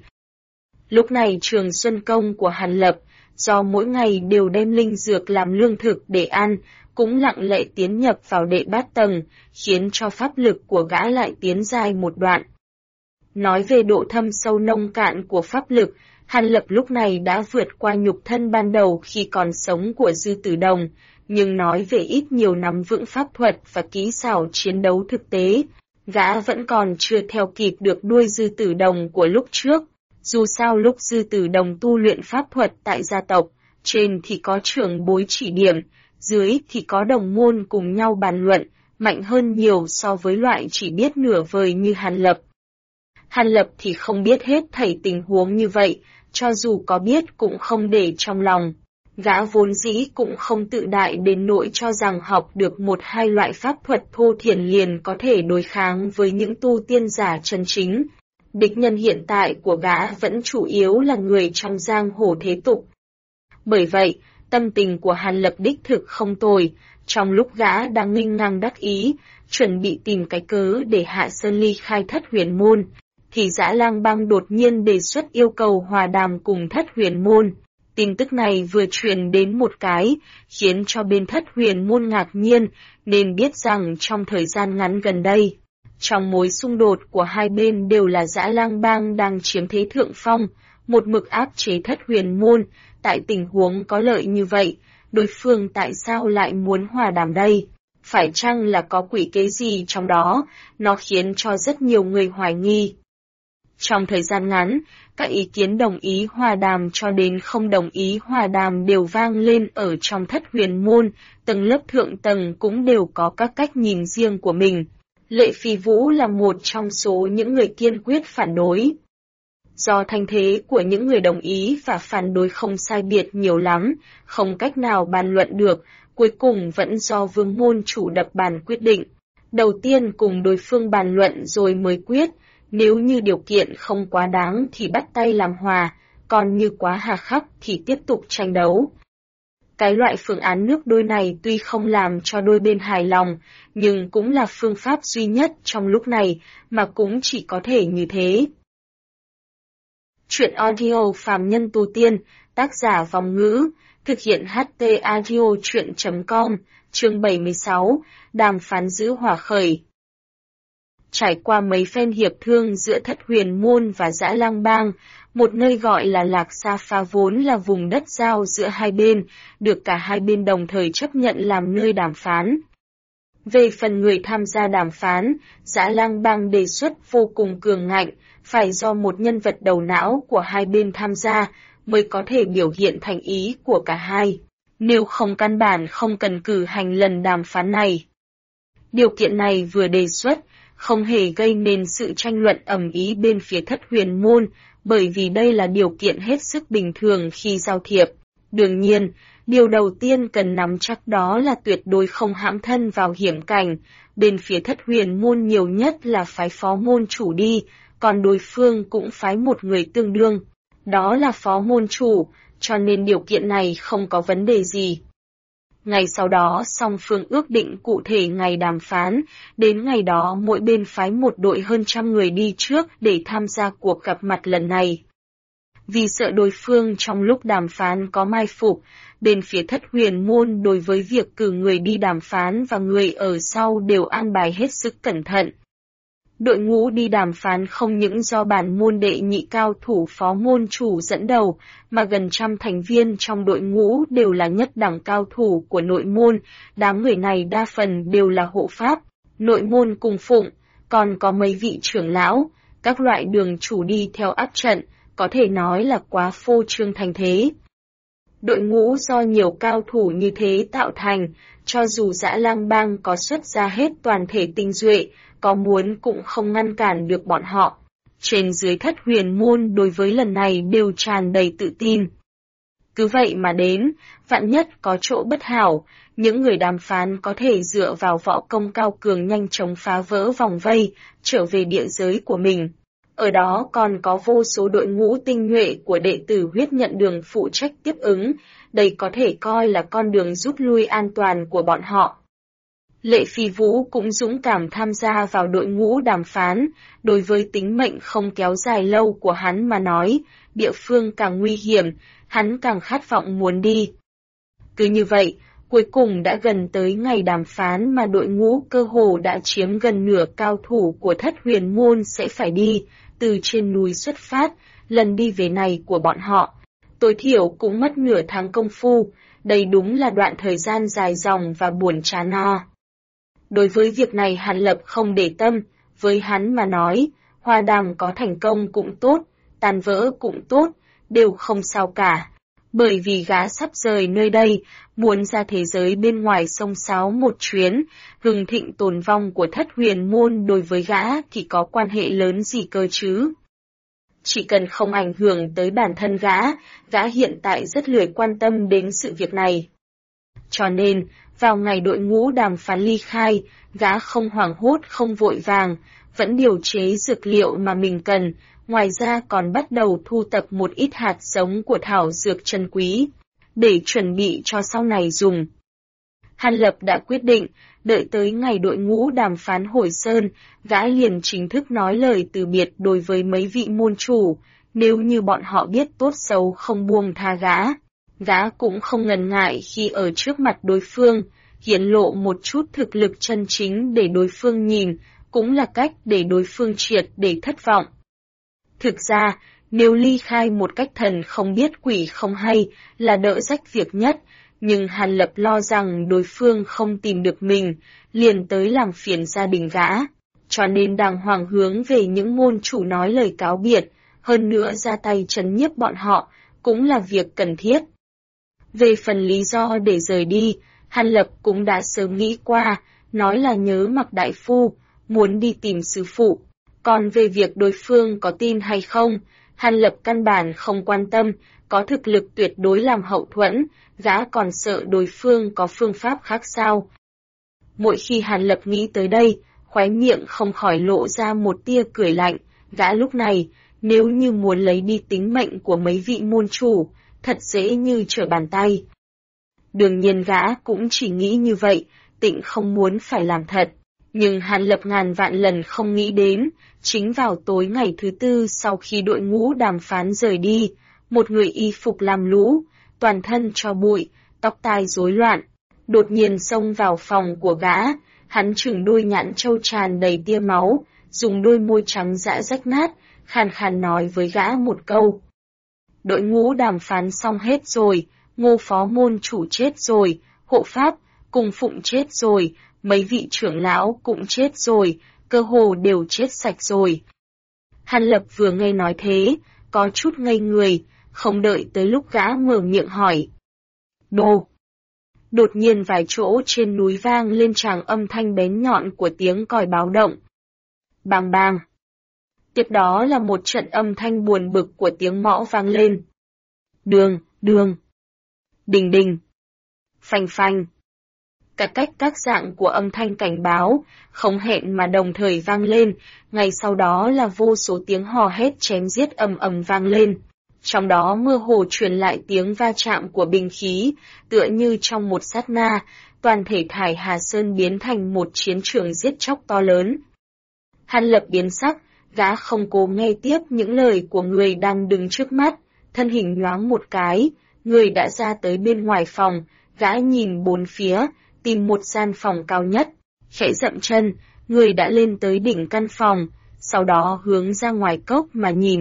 Lúc này Trường Xuân Công của Hàn Lập, do mỗi ngày đều đem linh dược làm lương thực để ăn, cũng lặng lẽ tiến nhập vào đệ bát tầng, khiến cho pháp lực của gã lại tiến dài một đoạn. Nói về độ thâm sâu nông cạn của pháp lực, Hàn Lập lúc này đã vượt qua nhục thân ban đầu khi còn sống của Dư Tử Đồng, nhưng nói về ít nhiều nắm vững pháp thuật và kỹ xảo chiến đấu thực tế, gã vẫn còn chưa theo kịp được đuôi Dư Tử Đồng của lúc trước. Dù sao lúc Dư Tử Đồng tu luyện pháp thuật tại gia tộc, trên thì có trưởng bối chỉ điểm, dưới thì có đồng môn cùng nhau bàn luận, mạnh hơn nhiều so với loại chỉ biết nửa vời như Hàn Lập. Hàn Lập thì không biết hết thảy tình huống như vậy, cho dù có biết cũng không để trong lòng. Gã vốn dĩ cũng không tự đại đến nỗi cho rằng học được một hai loại pháp thuật thô thiển liền có thể đối kháng với những tu tiên giả chân chính. Địch nhân hiện tại của gã vẫn chủ yếu là người trong giang hồ thế tục. Bởi vậy, tâm tình của Hàn Lập đích thực không tồi, trong lúc gã đang nghênh ngang đắc ý, chuẩn bị tìm cái cớ để hạ Sơn ly khai Thất Huyền Môn, thì Dã Lang Bang đột nhiên đề xuất yêu cầu hòa đàm cùng Thất Huyền Môn. Tin tức này vừa truyền đến một cái, khiến cho bên Thất Huyền Môn ngạc nhiên, nên biết rằng trong thời gian ngắn gần đây, trong mối xung đột của hai bên đều là Dã Lang Bang đang chiếm thế thượng phong, một mực áp chế Thất Huyền Môn. Tại tình huống có lợi như vậy, đối phương tại sao lại muốn hòa đàm đây? Phải chăng là có quỷ kế gì trong đó? Nó khiến cho rất nhiều người hoài nghi. Trong thời gian ngắn, các ý kiến đồng ý hòa đàm cho đến không đồng ý hòa đàm đều vang lên ở trong Thất Huyền Môn, tầng lớp thượng tầng cũng đều có các cách nhìn riêng của mình. Lệ Phi Vũ là một trong số những người kiên quyết phản đối. Do thanh thế của những người đồng ý và phản đối không sai biệt nhiều lắm, không cách nào bàn luận được, cuối cùng vẫn do Vương môn chủ đập bàn quyết định. Đầu tiên cùng đối phương bàn luận rồi mới quyết, nếu như điều kiện không quá đáng thì bắt tay làm hòa, còn như quá hà khắc thì tiếp tục tranh đấu. Cái loại phương án nước đôi này tuy không làm cho đôi bên hài lòng, nhưng cũng là phương pháp duy nhất trong lúc này, mà cũng chỉ có thể như thế. Chuyện audio Phàm Nhân Tu Tiên, tác giả Vòng Ngữ, thực hiện HT Audio Chuyện.com, chương 76, đàm phán giữ hỏa khởi. Trải qua mấy phen hiệp thương giữa Thất Huyền Môn và Dã Lang Bang, một nơi gọi là Lạc Sa Phá vốn là vùng đất giao giữa hai bên, được cả hai bên đồng thời chấp nhận làm nơi đàm phán. Về phần người tham gia đàm phán, Dã Lang Bang đề xuất vô cùng cường ngạnh, phải do một nhân vật đầu não của hai bên tham gia mới có thể biểu hiện thành ý của cả hai. Nếu không căn bản không cần cử hành lần đàm phán này. Điều kiện này vừa đề xuất, không hề gây nên sự tranh luận ầm ĩ bên phía Thất Huyền Môn, bởi vì đây là điều kiện hết sức bình thường khi giao thiệp. Đương nhiên, điều đầu tiên cần nắm chắc đó là tuyệt đối không hãm thân vào hiểm cảnh, bên phía Thất Huyền Môn nhiều nhất là phái phó môn chủ đi, còn đối phương cũng phái một người tương đương. Đó là phó môn chủ, cho nên điều kiện này không có vấn đề gì. Ngày sau đó song phương ước định cụ thể ngày đàm phán, đến ngày đó mỗi bên phái một đội hơn 100 người đi trước để tham gia cuộc gặp mặt lần này. Vì sợ đối phương trong lúc đàm phán có mai phục, bên phía Thất Huyền Môn đối với việc cử người đi đàm phán và người ở sau đều an bài hết sức cẩn thận. Đội ngũ đi đàm phán không những do bản môn đệ nhị cao thủ phó môn chủ dẫn đầu, mà gần 100 thành viên trong đội ngũ đều là nhất đẳng cao thủ của nội môn, đám người này đa phần đều là hộ pháp, nội môn cùng phụng, còn có mấy vị trưởng lão, các loại đường chủ đi theo áp trận, có thể nói là quá phô trương thành thế. Đội ngũ do nhiều cao thủ như thế tạo thành, cho dù Dã Lang Bang có xuất ra hết toàn thể tinh duệ, có muốn cũng không ngăn cản được bọn họ. Trên dưới Thất Huyền Môn đối với lần này đều tràn đầy tự tin. Cứ vậy mà đến, vạn nhất có chỗ bất hảo, những người đàm phán có thể dựa vào võ công cao cường nhanh chóng phá vỡ vòng vây, trở về địa giới của mình. Ở đó còn có vô số đội ngũ tinh nhuệ của đệ tử Huyết Nhận Đường phụ trách tiếp ứng, đây có thể coi là con đường rút lui an toàn của bọn họ. Lệ Phi Vũ cũng dũng cảm tham gia vào đội ngũ đàm phán, đối với tính mệnh không kéo dài lâu của hắn mà nói, địa phương càng nguy hiểm, hắn càng khát vọng muốn đi. Cứ như vậy, cuối cùng đã gần tới ngày đàm phán mà đội ngũ cơ hồ đã chiếm gần nửa cao thủ của Thất Huyền Môn sẽ phải đi, từ trên núi xuất phát, lần đi về này của bọn họ, tối thiểu cũng mất nửa tháng công phu, đây đúng là đoạn thời gian dài dòng và buồn chán no. Đối với việc này Hàn Lập không để tâm, với hắn mà nói, hoa đằng có thành công cũng tốt, tan vỡ cũng tốt, đều không sao cả. Bởi vì gã sắp rời nơi đây, muốn ra thế giới bên ngoài sông sáo một chuyến, hưng thịnh tồn vong của Thất Huyền Môn đối với gã thì có quan hệ lớn gì cơ chứ? Chỉ cần không ảnh hưởng tới bản thân gã hiện tại rất lười quan tâm đến sự việc này. Cho nên, vào ngày đội ngũ đàm phán ly khai, gã không hoảng hốt không vội vàng, vẫn điều chế dược liệu mà mình cần, ngoài ra còn bắt đầu thu tập một ít hạt giống của thảo dược chân quý, để chuẩn bị cho sau này dùng. Hàn Lập đã quyết định, đợi tới ngày đội ngũ đàm phán Hồi Sơn, gã liền chính thức nói lời từ biệt đối với mấy vị môn chủ, nếu như bọn họ biết tốt xấu không buông tha gã cũng không ngần ngại khi ở trước mặt đối phương, hiển lộ một chút thực lực chân chính để đối phương nhìn, cũng là cách để đối phương triệt để thất vọng. Thực ra, nếu ly khai một cách thần không biết quỷ không hay là đỡ rách việc nhất, nhưng Hàn Lập lo rằng đối phương không tìm được mình, liền tới làm phiền gia đình gã, cho nên đàng hoàng hướng về những môn chủ nói lời cáo biệt, hơn nữa ra tay trấn nhiếp bọn họ, cũng là việc cần thiết. Về phần lý do để rời đi, Hàn Lập cũng đã sớm nghĩ qua, nói là nhớ Mạc đại phu, muốn đi tìm sư phụ. Còn về việc đối phương có tin hay không, Hàn Lập căn bản không quan tâm, có thực lực tuyệt đối làm hậu thuẫn, gã còn sợ đối phương có phương pháp khác sao. Mỗi khi Hàn Lập nghĩ tới đây, khóe miệng không khỏi lộ ra một tia cười lạnh, gã lúc này, nếu như muốn lấy đi tính mệnh của mấy vị môn chủ, thật dễ như trở bàn tay. Đương nhiên gã cũng chỉ nghĩ như vậy, tịnh không muốn phải làm thật. Nhưng Hàn Lập ngàn vạn lần không nghĩ đến, chính vào tối ngày thứ tư sau khi đội ngũ đàm phán rời đi, một người y phục làm lũ, toàn thân cho bụi, tóc tai rối loạn, đột nhiên xông vào phòng của gã, hắn chừng đôi nhãn trâu tràn đầy tia máu, dùng đôi môi trắng dã rách nát, khàn khàn nói với gã một câu. Đội ngũ đàm phán xong hết rồi, Ngô phó môn chủ chết rồi, hộ pháp, cung phụng chết rồi, mấy vị trưởng lão cũng chết rồi, cơ hồ đều chết sạch rồi. Hàn Lập vừa nghe nói thế, có chút ngây người, không đợi tới lúc gã mở miệng hỏi. Đô! Đột nhiên vài chỗ trên núi vang lên tràng âm thanh bén nhọn của tiếng còi báo động. Bang bang! Tiếp đó là một trận âm thanh buồn bực của tiếng mõ vang lên. Đường, đường! Đình đình! Phanh phanh! Cả cách các dạng của âm thanh cảnh báo, không hẹn mà đồng thời vang lên, ngay sau đó là vô số tiếng hò hét chém giết ầm ầm vang lên. Trong đó mơ hồ truyền lại tiếng va chạm của binh khí, tựa như trong một sát na, toàn thể Thải Hà Sơn biến thành một chiến trường giết chóc to lớn. Hàn Lập biến sắc, gã không cố nghe tiếp những lời của người đang đứng trước mắt, thân hình nhoáng một cái, người đã ra tới bên ngoài phòng, gã nhìn bốn phía, tìm một gian phòng cao nhất, khẽ dậm chân, người đã lên tới đỉnh căn phòng, sau đó hướng ra ngoài cốc mà nhìn.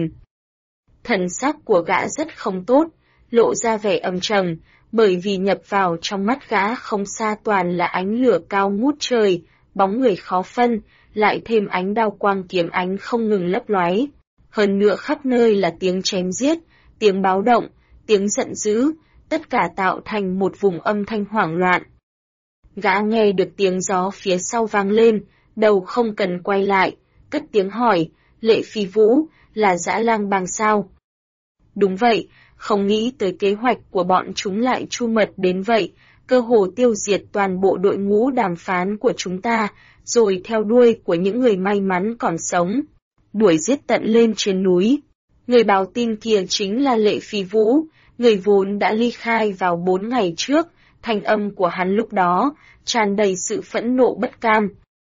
Thần sắc của gã rất không tốt, lộ ra vẻ âm trầm, bởi vì nhập vào trong mắt gã không xa toàn là ánh lửa cao ngút trời, bóng người khó phân, lại thêm ánh đao quang kiếm ánh không ngừng lấp lóe. Hơn nữa khắp nơi là tiếng chém giết, tiếng báo động, tiếng giận dữ, tất cả tạo thành một vùng âm thanh hoảng loạn. Gã nghe được tiếng gió phía sau vang lên, đầu không cần quay lại, cất tiếng hỏi, Lệ Phi Vũ, là Dã Lang Bang sao? Đúng vậy, không nghĩ tới kế hoạch của bọn chúng lại chu mật đến vậy, cơ hồ tiêu diệt toàn bộ đội ngũ đàm phán của chúng ta, rồi theo đuôi của những người may mắn còn sống, đuổi giết tận lên trên núi. Người báo tin kia chính là Lệ Phi Vũ, người vốn đã ly khai vào 4 ngày trước, thanh âm của hắn lúc đó, tràn đầy sự phẫn nộ bất cam.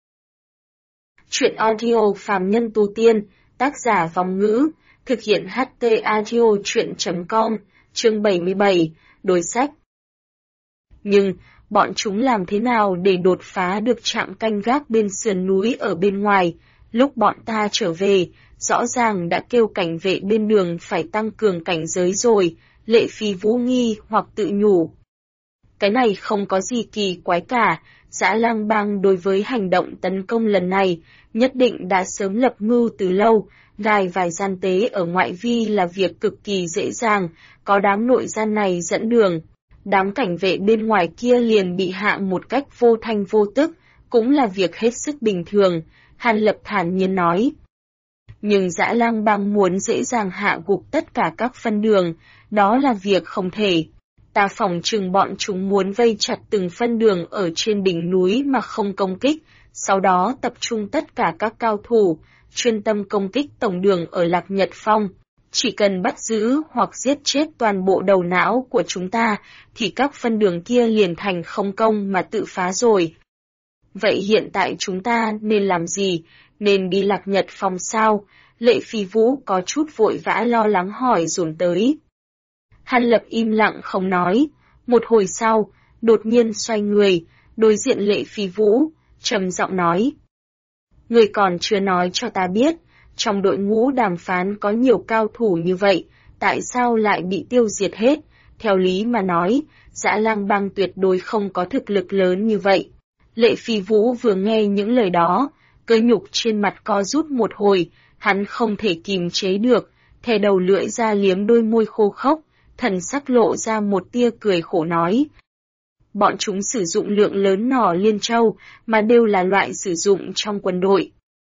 Chuyện audio phàm nhân tu tiên, tác giả Vong Ngữ, thực hiện HT Audio Chuyện.com, chương 77, đối sách. Nhưng, bọn chúng làm thế nào để đột phá được trạm canh gác bên sườn núi ở bên ngoài, Lúc bọn ta trở về, rõ ràng đã kêu cảnh vệ bên đường phải tăng cường cảnh giới rồi, Lệ Phi Vũ nghi hoặc tự nhủ. Cái này không có gì kỳ quái cả, Dã Lang Bang đối với hành động tấn công lần này, nhất định đã sớm lập mưu từ lâu, gài vài gian tế ở ngoại vi là việc cực kỳ dễ dàng, có đám nội gian này dẫn đường. Đám cảnh vệ bên ngoài kia liền bị hạ một cách vô thanh vô tức, cũng là việc hết sức bình thường, Hàn Lập thản nhiên nói. Nhưng Dã Lang Bang muốn dễ dàng hạ gục tất cả các phân đường, đó là việc không thể. Ta phỏng chừng bọn chúng muốn vây chặt từng phân đường ở trên đỉnh núi mà không công kích, sau đó tập trung tất cả các cao thủ, chuyên tâm công kích tổng đường ở Lạc Nhật Phong. Chỉ cần bắt giữ hoặc giết chết toàn bộ đầu não của chúng ta, thì các phân đường kia liền thành không công mà tự phá rồi. Vậy hiện tại chúng ta nên làm gì? Nên đi Lạc Nhật Phong sao? Lệ Phi Vũ có chút vội vã lo lắng hỏi dồn tới. Hàn Lập im lặng không nói. Một hồi sau, đột nhiên xoay người, đối diện Lệ Phi Vũ, trầm giọng nói. Người còn chưa nói cho ta biết, trong đội ngũ đàm phán có nhiều cao thủ như vậy, tại sao lại bị tiêu diệt hết? Theo lý mà nói, Dã Lang Bang tuyệt đối không có thực lực lớn như vậy. Lệ Phi Vũ vừa nghe những lời đó, cơn nhục trên mặt co rút một hồi, hắn không thể kìm chế được, thè đầu lưỡi ra liếm đôi môi khô khốc, thần sắc lộ ra một tia cười khổ nói. Bọn chúng sử dụng lượng lớn nỏ liên châu, mà đều là loại sử dụng trong quân đội.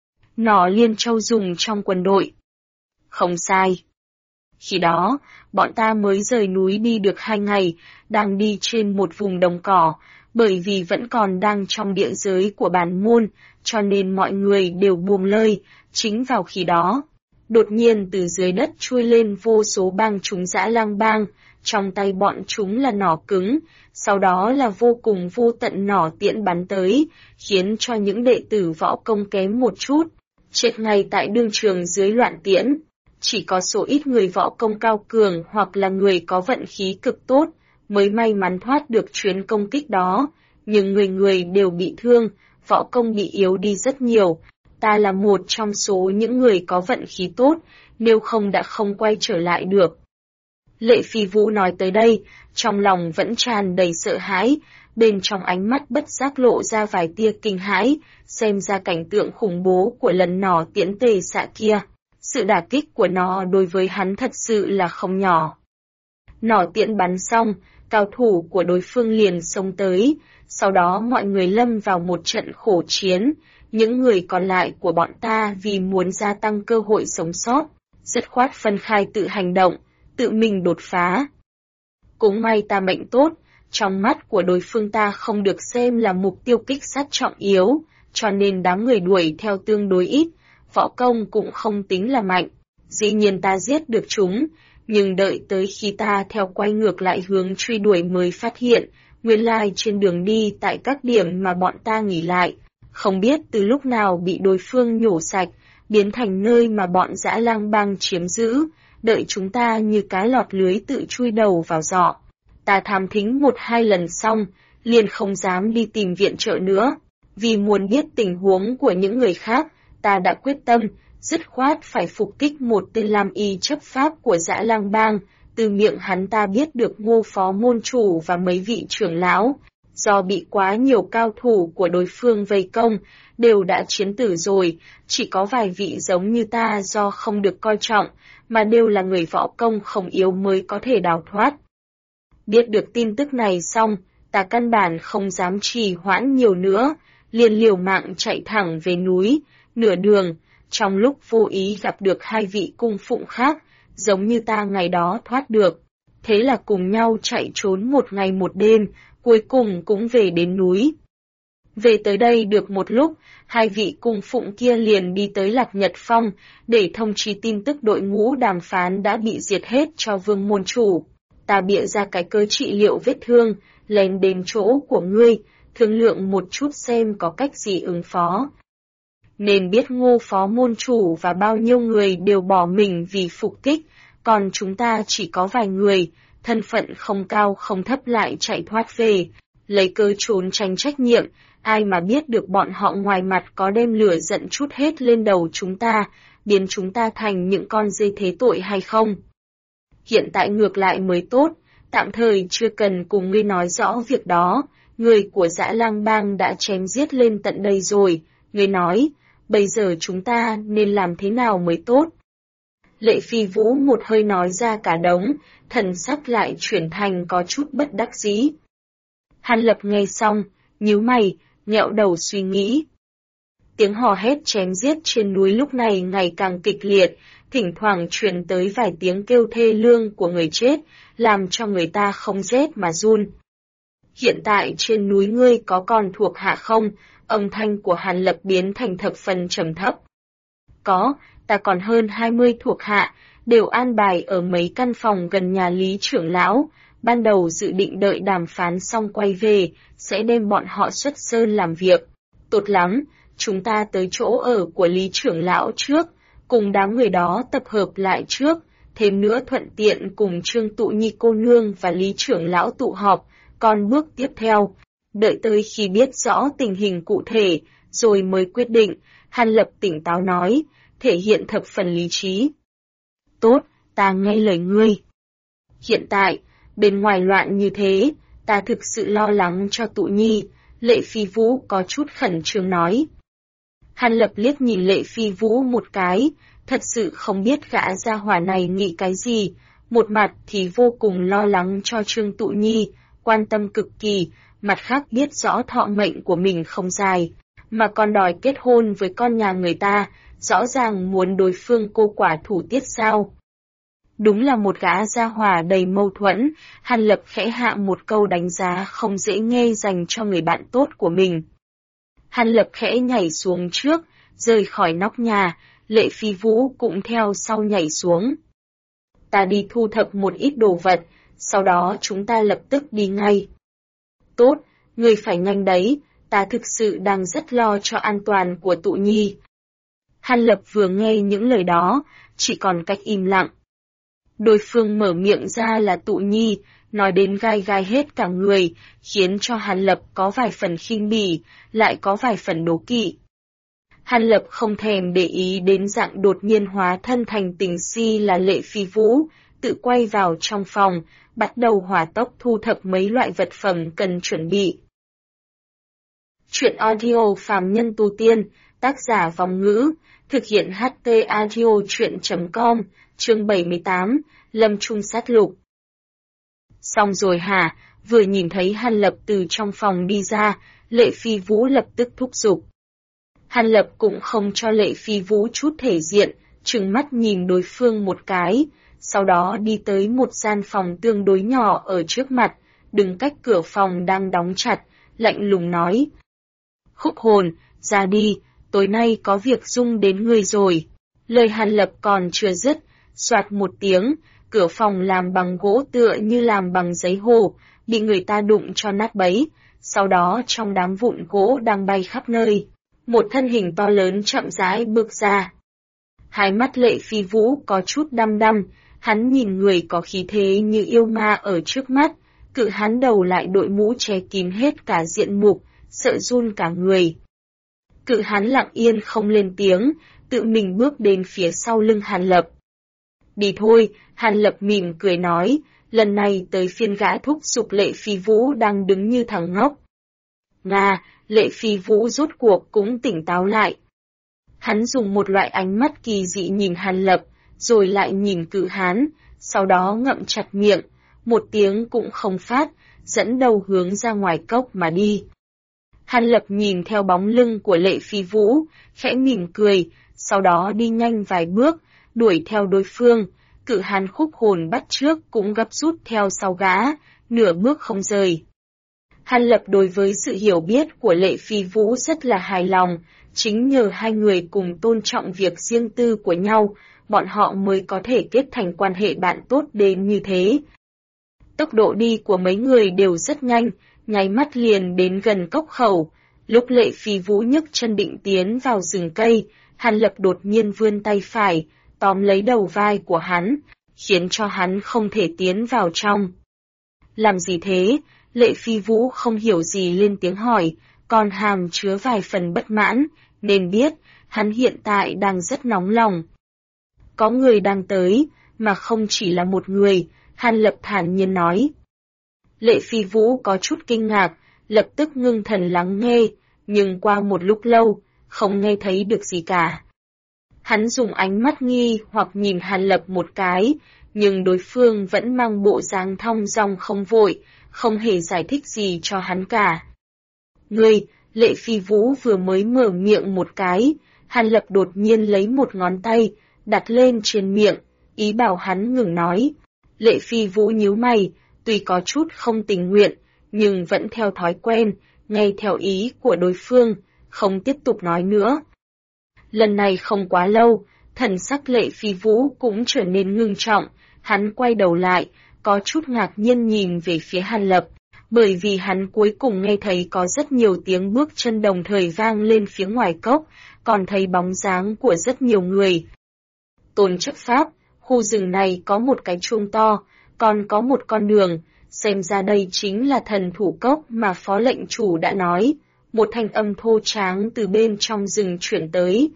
Nỏ liên châu dùng trong quân đội. Không sai. Khi đó, bọn ta mới rời núi đi được 2 ngày, đang đi trên một vùng đồng cỏ, bởi vì vẫn còn đang trong địa giới của bản môn, cho nên mọi người đều buông lơi, chính vào khi đó. Đột nhiên từ dưới đất chui lên vô số bang chúng Dã Lang Bang, trong tay bọn chúng là nỏ cứng, sau đó là vô cùng vô tận nỏ tiễn bắn tới, khiến cho những đệ tử võ công kém một chút, chết ngay tại đương trường dưới loạn tiễn. Chỉ có số ít người võ công cao cường hoặc là người có vận khí cực tốt, mới may mắn thoát được chuyến công kích đó, nhưng người người đều bị thương, võ công bị yếu đi rất nhiều. Ta là một trong số những người có vận khí tốt, nếu không đã không quay trở lại được. Lệ Phi Vũ nói tới đây, trong lòng vẫn tràn đầy sợ hãi, bên trong ánh mắt bất giác lộ ra vài tia kinh hãi, xem ra cảnh tượng khủng bố của lần nỏ tiễn tề xạ kia. Sự đả kích của nó đối với hắn thật sự là không nhỏ. Nỏ tiễn bắn xong, cao thủ của đối phương liền xông tới, sau đó mọi người lâm vào một trận khổ chiến. Những người còn lại của bọn ta vì muốn gia tăng cơ hội sống sót, dứt khoát phân khai tự hành động, tự mình đột phá. Cũng may ta mệnh tốt, trong mắt của đối phương ta không được xem là mục tiêu kích sát trọng yếu, cho nên đám người đuổi theo tương đối ít, võ công cũng không tính là mạnh. Dĩ nhiên ta giết được chúng, nhưng đợi tới khi ta theo quay ngược lại hướng truy đuổi mới phát hiện, nguyên lai trên đường đi tại các điểm mà bọn ta nghỉ lại, không biết từ lúc nào bị đối phương nhổ sạch, biến thành nơi mà bọn Dã Lang Bang chiếm giữ, đợi chúng ta như cá lọt lưới tự chui đầu vào giỏ. Ta thám thính 1-2 lần xong, liền không dám đi tìm viện trợ nữa, vì muốn biết tình huống của những người khác, ta đã quyết tâm, dứt khoát phải phục kích một tên làm y chấp pháp của Dã Lang Bang. Từ miệng hắn ta biết được Ngô phó môn chủ và mấy vị trưởng lão, do bị quá nhiều cao thủ của đối phương vây công, đều đã chiến tử rồi, chỉ có vài vị giống như ta do không được coi trọng, mà đều là người võ công không yếu mới có thể đào thoát. Biết được tin tức này xong, ta căn bản không dám trì hoãn nhiều nữa, liền liều mạng chạy thẳng về núi, nửa đường, trong lúc vô ý gặp được 2 vị cung phụng khác, giống như ta ngày đó thoát được. Thế là cùng nhau chạy trốn 1 ngày 1 đêm, cuối cùng cũng về đến núi. Về tới đây được một lúc, 2 vị cung phụng kia liền đi tới Lạc Nhật Phong, để thông chí tin tức đội ngũ đàm phán đã bị diệt hết cho Vương môn chủ. Ta bịa ra cái cớ trị liệu vết thương, lén đến chỗ của ngươi, thương lượng một chút xem có cách gì ứng phó. Nên biết Ngô phó môn chủ và bao nhiêu người đều bỏ mình vì phục kích, còn chúng ta chỉ có vài người, thân phận không cao không thấp lại chạy thoát về. lấy cớ trốn tránh trách nhiệm, ai mà biết được bọn họ ngoài mặt có đem lửa giận trút hết lên đầu chúng ta, biến chúng ta thành những con dê thế tội hay không. Hiện tại ngược lại mới tốt, tạm thời chưa cần cùng ngươi nói rõ việc đó, người của Dã Lang Bang đã chém giết lên tận đây rồi, ngươi nói, bây giờ chúng ta nên làm thế nào mới tốt. Lệ Phi Vũ một hơi nói ra cả đống, thần sắc lại chuyển thành có chút bất đắc dĩ. Hàn Lập nghe xong, nhíu mày, nghẹo đầu suy nghĩ. Tiếng hò hét chém giết trên núi lúc này ngày càng kịch liệt, thỉnh thoảng truyền tới vài tiếng kêu thê lương của người chết, làm cho người ta không rét mà run. Hiện tại trên núi ngươi có còn thuộc hạ không? Âm thanh của Hàn Lập biến thành thập phần trầm thấp. Có, ta còn hơn 20 thuộc hạ, đều an bài ở mấy căn phòng gần nhà Lý trưởng lão, ban đầu dự định đợi đàm phán xong quay về, sẽ đem bọn họ xuất sơn làm việc. Tốt lắm, chúng ta tới chỗ ở của Lý trưởng lão trước, cùng đám người đó tập hợp lại trước, thêm nữa thuận tiện cùng Trương Tụ Nhi cô nương và Lý trưởng lão tụ họp, còn bước tiếp theo, đợi tới khi biết rõ tình hình cụ thể, rồi mới quyết định, Hàn Lập tỉnh táo nói, thể hiện thập phần lý trí. Tốt, ta nghe lời ngươi. Hiện tại, bên ngoài loạn như thế, ta thực sự lo lắng cho Tụ Nhi, Lệ Phi Vũ có chút khẩn trương nói. Hàn Lập liếc nhìn Lệ Phi Vũ một cái, thật sự không biết gã gia hỏa này nghĩ cái gì, một mặt thì vô cùng lo lắng cho Trương Tụ Nhi, quan tâm cực kỳ, mặt khác biết rõ thọ mệnh của mình không dài, mà còn đòi kết hôn với con nhà người ta, rõ ràng muốn đối phương cô quả thủ tiết sao. Đúng là một gã gia hỏa đầy mâu thuẫn, Hàn Lập khẽ hạ một câu đánh giá không dễ nghe dành cho người bạn tốt của mình. Hàn Lập khẽ nhảy xuống trước, rời khỏi nóc nhà, Lệ Phi Vũ cũng theo sau nhảy xuống. Ta đi thu thập một ít đồ vật, sau đó chúng ta lập tức đi ngay. Tốt, ngươi phải nhanh đấy, ta thực sự đang rất lo cho an toàn của Tụ Nhi. Hàn Lập vừa nghe những lời đó, chỉ còn cách im lặng. Đối phương mở miệng ra là Tụ Nhi, nói đến gai gai hết cả người, khiến cho Hàn Lập có vài phần khinh bỉ, lại có vài phần đố kỵ. Hàn Lập không thèm để ý đến dạng đột nhiên hóa thân thành tình si là Lệ Phi Vũ, tự quay vào trong phòng, bắt đầu hỏa tốc thu thập mấy loại vật phẩm cần chuẩn bị. Chuyện audio Phàm Nhân Tu Tiên, tác giả Vong Ngữ, thực hiện HT Audio Chuyện.com, chương 78, Lâm Trung sát lục. Xong rồi hả, vừa nhìn thấy Hàn Lập từ trong phòng đi ra, Lệ Phi Vũ lập tức thúc giục. Hàn Lập cũng không cho Lệ Phi Vũ chút thể diện, trừng mắt nhìn đối phương một cái, sau đó đi tới một gian phòng tương đối nhỏ ở trước mặt, đứng cách cửa phòng đang đóng chặt, lạnh lùng nói. Khúc hồn, ra đi, tối nay có việc rung đến ngươi rồi. Lời Hàn Lập còn chưa dứt, soạt một tiếng, cửa phòng làm bằng gỗ tựa như làm bằng giấy hồ, bị người ta đụng cho nát bấy, sau đó trong đám vụn gỗ đang bay khắp nơi, một thân hình to lớn chậm rãi bước ra. Hai mắt Lệ Phi Vũ có chút đăm đăm, hắn nhìn người có khí thế như yêu ma ở trước mắt, cự hắn đầu lại đội mũ che kín hết cả diện mục, sợ run cả người. Cự hắn lặng yên không lên tiếng, tự mình bước đến phía sau lưng Hàn Lập. Đi thôi, Hàn Lập mỉm cười nói, lần này tới phiên gã thúc giục Lệ Phi Vũ đang đứng như thằng ngốc. Nga, Lệ Phi Vũ rốt cuộc cũng tỉnh táo lại. Hắn dùng một loại ánh mắt kỳ dị nhìn Hàn Lập, rồi lại nhìn cự hán, sau đó ngậm chặt miệng, một tiếng cũng không phát, dẫn đầu hướng ra ngoài cốc mà đi. Hàn Lập nhìn theo bóng lưng của Lệ Phi Vũ, khẽ mỉm cười, sau đó đi nhanh vài bước, đuổi theo đối phương, cự hán khúc hồn bắt trước cũng gấp rút theo sau gã, nửa bước không rời. Hàn Lập đối với sự hiểu biết của Lệ Phi Vũ rất là hài lòng, chính nhờ hai người cùng tôn trọng việc riêng tư của nhau, bọn họ mới có thể kết thành quan hệ bạn tốt đến như thế. Tốc độ đi của mấy người đều rất nhanh, nháy mắt liền đến gần cốc khẩu. Lúc Lệ Phi Vũ nhấc chân định tiến vào rừng cây, Hàn Lập đột nhiên vươn tay phải, tóm lấy đầu vai của hắn, khiến cho hắn không thể tiến vào trong. Làm gì thế? Lệ Phi Vũ không hiểu gì lên tiếng hỏi, còn hàm chứa vài phần bất mãn, nên biết, hắn hiện tại đang rất nóng lòng. Có người đang tới, mà không chỉ là một người, Hàn Lập thản nhiên nói. Lệ Phi Vũ có chút kinh ngạc, lập tức ngưng thần lắng nghe, nhưng qua một lúc lâu, không nghe thấy được gì cả. Hắn dùng ánh mắt nghi hoặc nhìn Hàn Lập một cái, nhưng đối phương vẫn mang bộ dáng thong dong không vội, không hề giải thích gì cho hắn cả. Ngươi, Lệ Phi Vũ vừa mới mở miệng một cái, Hàn Lập đột nhiên lấy một ngón tay, đặt lên trên miệng, ý bảo hắn ngừng nói. Lệ Phi Vũ nhíu mày, tuy có chút không tình nguyện, nhưng vẫn theo thói quen, nghe theo ý của đối phương, không tiếp tục nói nữa. Lần này không quá lâu, thần sắc Lệ Phi Vũ cũng trở nên ngưng trọng, hắn quay đầu lại, có chút ngạc nhiên nhìn về phía Hàn Lập, bởi vì hắn cuối cùng nghe thấy có rất nhiều tiếng bước chân đồng thời vang lên phía ngoài cốc, còn thấy bóng dáng của rất nhiều người. Tôn chấp pháp, khu rừng này có một cái chuông to, còn có một con đường, xem ra đây chính là thần thủ cốc mà phó lệnh chủ đã nói. Một thanh âm thô tráng từ bên trong rừng chuyển tới.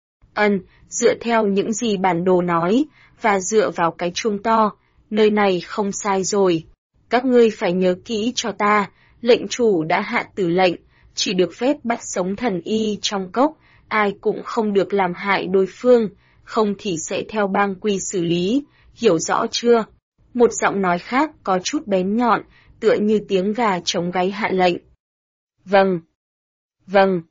Dựa theo những gì bản đồ nói, và dựa vào cái chuông to, nơi này không sai rồi. Các ngươi phải nhớ kỹ cho ta, lệnh chủ đã hạ tử lệnh, chỉ được phép bắt sống thần y trong cốc, ai cũng không được làm hại đối phương, không thì sẽ theo bang quy xử lý, hiểu rõ chưa? Một giọng nói khác có chút bén nhọn, tựa như tiếng gà trống gáy hạ lệnh. Vâng. Vâng.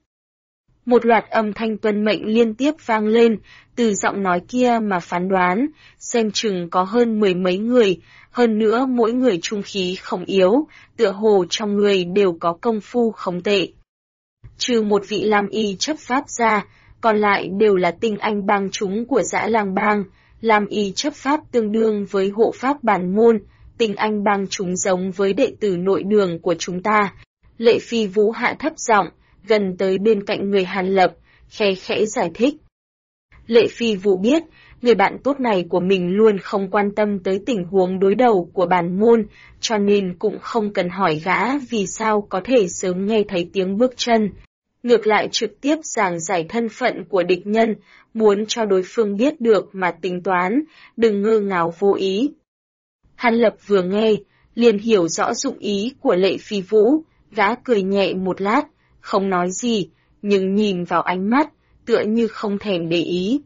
Một loạt âm thanh tuân mệnh liên tiếp vang lên, từ giọng nói kia mà phán đoán, xem chừng có hơn 10 mấy người, hơn nữa mỗi người trung khí không yếu, tựa hồ trong người đều có công phu không tệ. Trừ một vị Lam Y chấp pháp ra, còn lại đều là tinh anh bang chúng của Dã Lang bang. Lam Y chấp pháp tương đương với hộ pháp bản môn, tinh anh bang chúng giống với đệ tử nội đường của chúng ta. Lệ Phi Vũ hạ thấp giọng, gần tới bên cạnh người Hàn Lập, khe khẽ giải thích. Lệ Phi Vũ biết, người bạn tốt này của mình luôn không quan tâm tới tình huống đối đầu của bản môn, cho nên cũng không cần hỏi gã vì sao có thể sớm nghe thấy tiếng bước chân. Ngược lại trực tiếp giảng giải thân phận của địch nhân, muốn cho đối phương biết được mà tính toán, đừng ngơ ngáo vô ý. Hàn Lập vừa nghe, liền hiểu rõ dụng ý của Lệ Phi Vũ, gã cười nhẹ một lát, không nói gì, nhưng nhìn vào ánh mắt, tựa như không thèm để ý.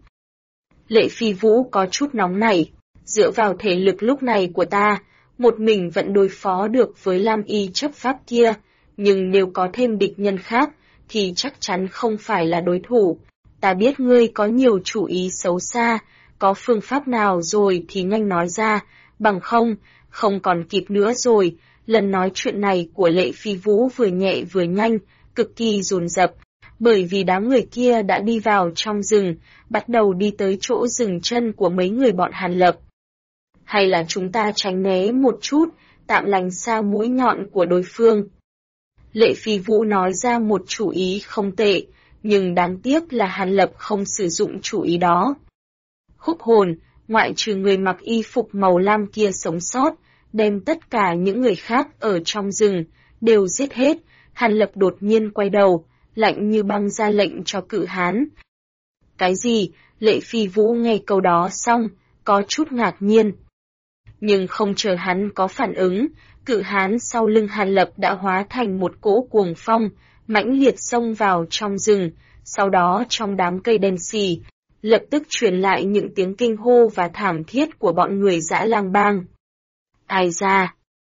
Lệ Phi Vũ có chút nóng nảy, dựa vào thể lực lúc này của ta, một mình vẫn đối phó được với Lam Y chấp pháp kia, nhưng nếu có thêm địch nhân khác, thì chắc chắn không phải là đối thủ. Ta biết ngươi có nhiều chủ ý xấu xa, có phương pháp nào rồi thì nhanh nói ra, bằng không còn kịp nữa rồi. Lần nói chuyện này của Lệ Phi Vũ vừa nhẹ vừa nhanh, cực kỳ dồn dập, bởi vì đám người kia đã đi vào trong rừng, bắt đầu đi tới chỗ dừng chân của mấy người bọn Hàn Lập. Hay là chúng ta tránh né một chút, tạm lánh xa mũi nhọn của đối phương. Lệ Phi Vũ nói ra một chủ ý không tệ, nhưng đáng tiếc là Hàn Lập không sử dụng chủ ý đó. Húc hồn, ngoại trừ người mặc y phục màu lam kia sống sót, đem tất cả những người khác ở trong rừng, đều giết hết. Hàn Lập đột nhiên quay đầu, lạnh như băng ra lệnh cho Cự Hán. Cái gì? Lệ Phi Vũ nghe câu đó xong, có chút ngạc nhiên. Nhưng không chờ hắn có phản ứng, Cự Hán sau lưng Hàn Lập đã hóa thành một cỗ cuồng phong, mãnh liệt xông vào trong rừng, sau đó trong đám cây đen xì, lập tức truyền lại những tiếng kinh hô và thảm thiết của bọn người Dã Lang bang. Ai ra?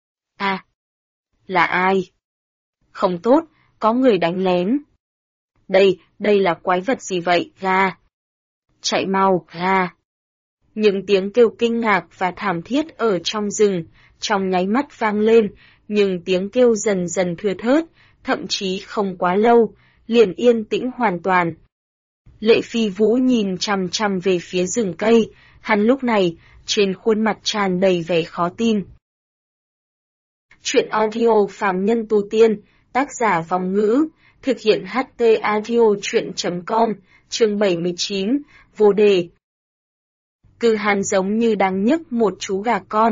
Là ai? Không tốt, có người đánh lén. Đây là quái vật gì vậy, ga? Chạy mau, ga! Những tiếng kêu kinh ngạc và thảm thiết ở trong rừng, trong nháy mắt vang lên, nhưng tiếng kêu dần dần thưa thớt, thậm chí không quá lâu, liền yên tĩnh hoàn toàn. Lệ Phi Vũ nhìn chằm chằm về phía rừng cây, hắn lúc này, trên khuôn mặt tràn đầy vẻ khó tin. Chuyện audio phàm nhân tu tiên, tác giả Vong Ngữ, thực hiện HT audio chuyện.com, chương 79, vô đề. Cự Hán giống như đang nhấc một chú gà con,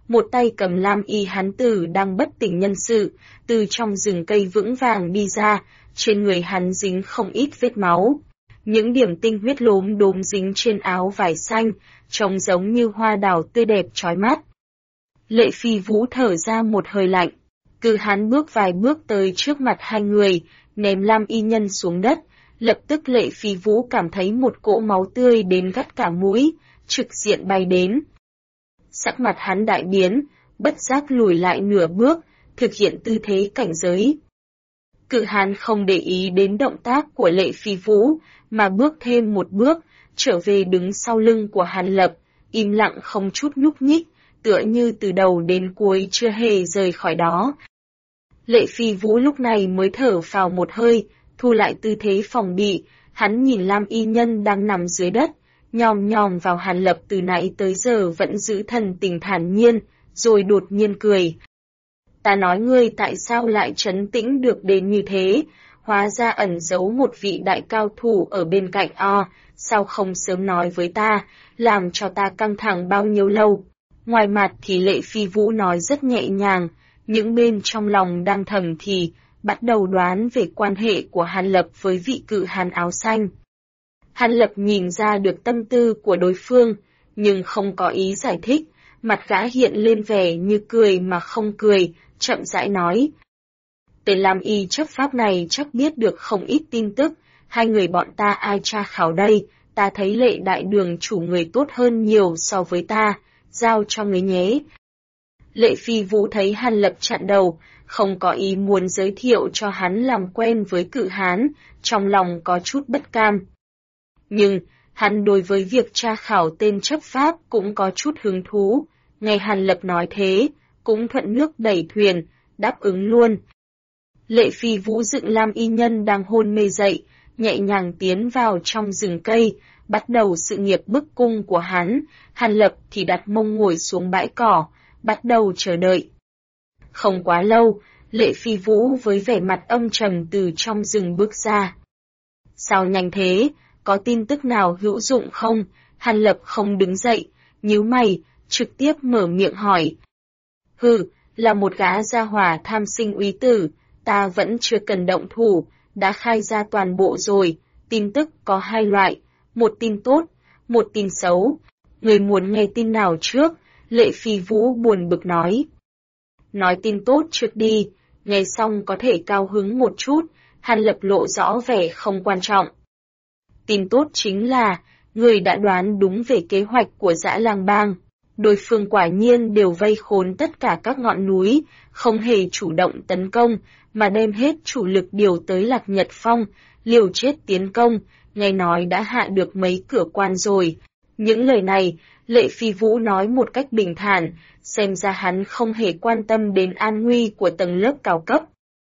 một tay cầm lam y hán tử đang bất tỉnh nhân sự, từ trong rừng cây vững vàng đi ra, trên người hắn dính không ít vết máu. Những điểm tinh huyết lốm đốm dính trên áo vải xanh, trông giống như hoa đào tươi đẹp chói mắt. Lệ Phi Vũ thở ra một hơi lạnh. Cự hán bước vài bước tới trước mặt hai người, ném lam y nhân xuống đất. Lập tức Lệ Phi Vũ cảm thấy một cỗ máu tươi đến gắt cả mũi, trực diện bay đến. Sắc mặt hắn đại biến, bất giác lùi lại nửa bước, thực hiện tư thế cảnh giới. Cự hán không để ý đến động tác của Lệ Phi Vũ, mà bước thêm một bước, trở về đứng sau lưng của Hàn Lập, im lặng không chút nhúc nhích, tựa như từ đầu đến cuối chưa hề rời khỏi đó. Lệ Phi Vũ lúc này mới thở phào một hơi, thu lại tư thế phòng bị, hắn nhìn lam y nhân đang nằm dưới đất, nhòm nhòm vào Hàn Lập từ nãy tới giờ vẫn giữ thần tình thản nhiên, rồi đột nhiên cười. Ta nói ngươi tại sao lại trấn tĩnh được đến như thế, hóa ra ẩn giấu một vị đại cao thủ ở bên cạnh sao không sớm nói với ta, làm cho ta căng thẳng bao nhiêu lâu. Ngoài mặt thì Lệ Phi Vũ nói rất nhẹ nhàng, những bên trong lòng đang thầm thì, bắt đầu đoán về quan hệ của Hàn Lập với vị cự hán áo xanh. Hàn Lập nhìn ra được tâm tư của đối phương, nhưng không có ý giải thích, mặt gã hiện lên vẻ như cười mà không cười, chậm rãi nói. Tên Lam Y chấp pháp này chắc biết được không ít tin tức, hai người bọn ta ai tra khảo đây, ta thấy Lệ đại đường chủ người tốt hơn nhiều so với ta, giao cho người nhé. Lệ Phi Vũ thấy Hàn Lập chặn đầu, không có ý muốn giới thiệu cho hắn làm quen với cự hán, trong lòng có chút bất cam. Nhưng, hắn đối với việc tra khảo tên chấp pháp cũng có chút hứng thú, nghe Hàn Lập nói thế, cũng thuận nước đẩy thuyền, đáp ứng luôn. Lệ Phi Vũ dựng lam y nhân đang hôn mê dậy, nhẹ nhàng tiến vào trong rừng cây, bắt đầu sự nghiệp bức cung của hắn, Hàn Lập thì đặt mông ngồi xuống bãi cỏ, bắt đầu chờ đợi. Không quá lâu, Lệ Phi Vũ với vẻ mặt âm trầm từ trong rừng bước ra. Sao nhanh thế, có tin tức nào hữu dụng không? Hàn Lập không đứng dậy, nhíu mày, trực tiếp mở miệng hỏi. Là một gã gia hỏa tham sinh úy tử, ta vẫn chưa cần động thủ, đã khai ra toàn bộ rồi, tin tức có hai loại, một tin tốt, một tin xấu. Người muốn nghe tin nào trước? Lệ Phi Vũ buồn bực nói. Nói tin tốt trước đi, nghe xong có thể cao hứng một chút, Hàn Lập lộ rõ vẻ không quan trọng. Tin tốt chính là, người đã đoán đúng về kế hoạch của Dã Lang Bang. Đối phương quả nhiên đều vây khốn tất cả các ngọn núi, không hề chủ động tấn công, mà đem hết chủ lực điều tới Lạc Nhật Phong, liều chết tiến công, nghe nói đã hạ được mấy cửa quan rồi. Những lời này, Lệ Phi Vũ nói một cách bình thản, xem ra hắn không hề quan tâm đến an nguy của tầng lớp cao cấp.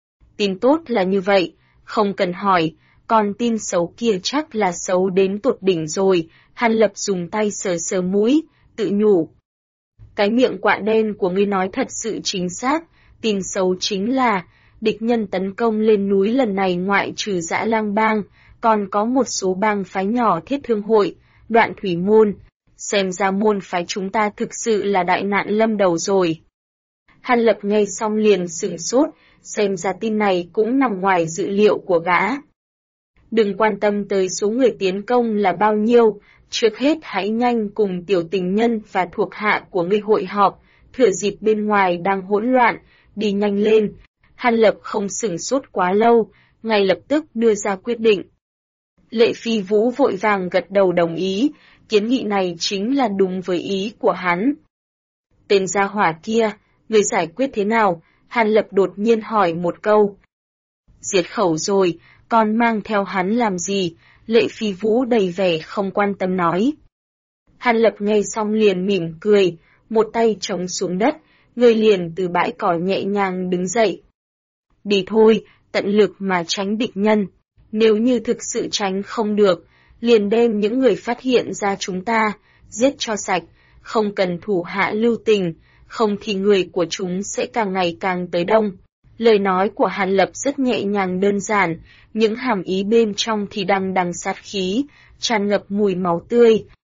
Tin tốt là như vậy, không cần hỏi, còn tin xấu kia chắc là xấu đến tột đỉnh rồi, Hàn Lập dùng tay sờ sờ mũi, tự nhủ. Cái miệng quạ đen của ngươi nói thật sự chính xác, tin xấu chính là, địch nhân tấn công lên núi lần này ngoại trừ Dã Lang Bang, còn có một số bang phái nhỏ Thiết Thương Hội, Đoạn Thủy Môn, xem ra môn phái chúng ta thực sự là đại nạn lâm đầu rồi. Hàn Lập nghe xong liền sửng sốt, xem ra tin này cũng nằm ngoài dự liệu của gã. Đừng quan tâm tới số người tiến công là bao nhiêu, trước hết hãy nhanh cùng tiểu tình nhân và thuộc hạ của ngươi hội họp, thừa dịp bên ngoài đang hỗn loạn, đi nhanh lên. Hàn Lập không sửng sốt quá lâu, ngay lập tức đưa ra quyết định. Lệ Phi Vũ vội vàng gật đầu đồng ý, kiến nghị này chính là đúng với ý của hắn. Tên gia hỏa kia, người giải quyết thế nào? Hàn Lập đột nhiên hỏi một câu. Diệt khẩu rồi, còn mang theo hắn làm gì? Lệ Phi Vũ đầy vẻ không quan tâm nói. Hàn Lập nghe xong liền mỉm cười, một tay chống xuống đất, người liền từ bãi cỏ nhẹ nhàng đứng dậy. Đi thôi, tận lực mà tránh địch nhân. Nếu như thực sự tránh không được, liền đem những người phát hiện ra chúng ta, giết cho sạch, không cần thủ hạ lưu tình, không thì người của chúng sẽ càng ngày càng tới đông. Lời nói của Hàn Lập rất nhẹ nhàng đơn giản, những hàm ý bên trong thì đằng đằng sát khí, tràn ngập mùi máu tươi.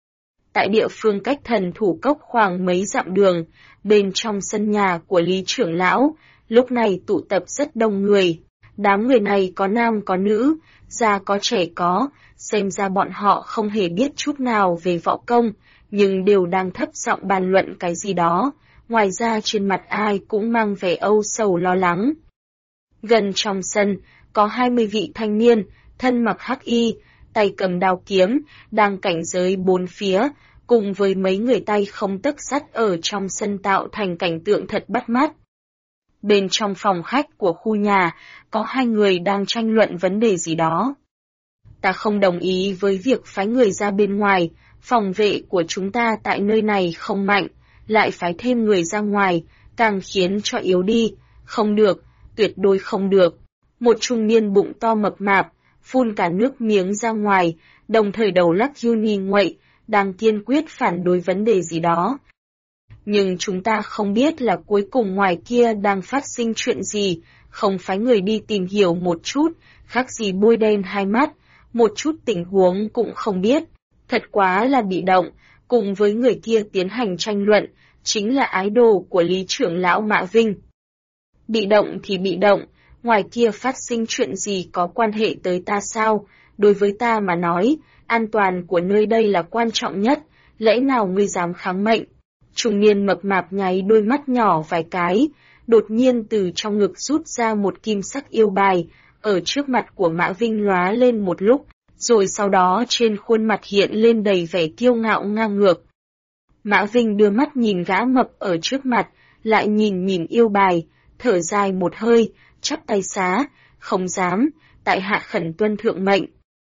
Tại địa phương cách Thần Thủ Cốc khoảng mấy dặm đường, bên trong sân nhà của Lý trưởng lão, lúc này tụ tập rất đông người. Đám người này có nam có nữ, già có trẻ có, xem ra bọn họ không hề biết chút nào về võ công, nhưng đều đang thấp giọng bàn luận cái gì đó, ngoài ra trên mặt ai cũng mang vẻ âu sầu lo lắng. Gần trong sân, có 20 vị thanh niên, thân mặc hắc y, tay cầm đao kiếm, đang cảnh giới bốn phía, cùng với mấy người tay không tấc sắt ở trong sân tạo thành cảnh tượng thật bắt mắt. Bên trong phòng khách của khu nhà, có hai người đang tranh luận vấn đề gì đó. Ta không đồng ý với việc phái người ra bên ngoài, phòng vệ của chúng ta tại nơi này không mạnh, lại phái thêm người ra ngoài, càng khiến cho yếu đi, không được, tuyệt đối không được. Một trung niên bụng to mập mạp, phun cả nước miếng ra ngoài, đồng thời đầu lắc uni nguậy, đang kiên quyết phản đối vấn đề gì đó. Nhưng chúng ta không biết là cuối cùng ngoài kia đang phát sinh chuyện gì, không phái người đi tìm hiểu một chút, khác gì bôi đen hai mắt, một chút tình huống cũng không biết. Thật quá là bị động, cùng với người kia tiến hành tranh luận, chính là ái đồ của Lý trưởng lão Mã Vinh. Bị động thì bị động, ngoài kia phát sinh chuyện gì có quan hệ tới ta sao? Đối với ta mà nói, an toàn của nơi đây là quan trọng nhất, lẽ nào ngươi dám kháng mệnh? Trung niên mập mạp nháy đôi mắt nhỏ vài cái, đột nhiên từ trong ngực rút ra một kim sắc yêu bài, ở trước mặt của Mã Vinh lóa lên một lúc, rồi sau đó trên khuôn mặt hiện lên đầy vẻ kiêu ngạo ngang ngược. Mã Vinh đưa mắt nhìn gã mập ở trước mặt, lại nhìn yêu bài, thở dài một hơi, chắp tay xá, không dám, tại hạ khẩn tuân thượng mệnh.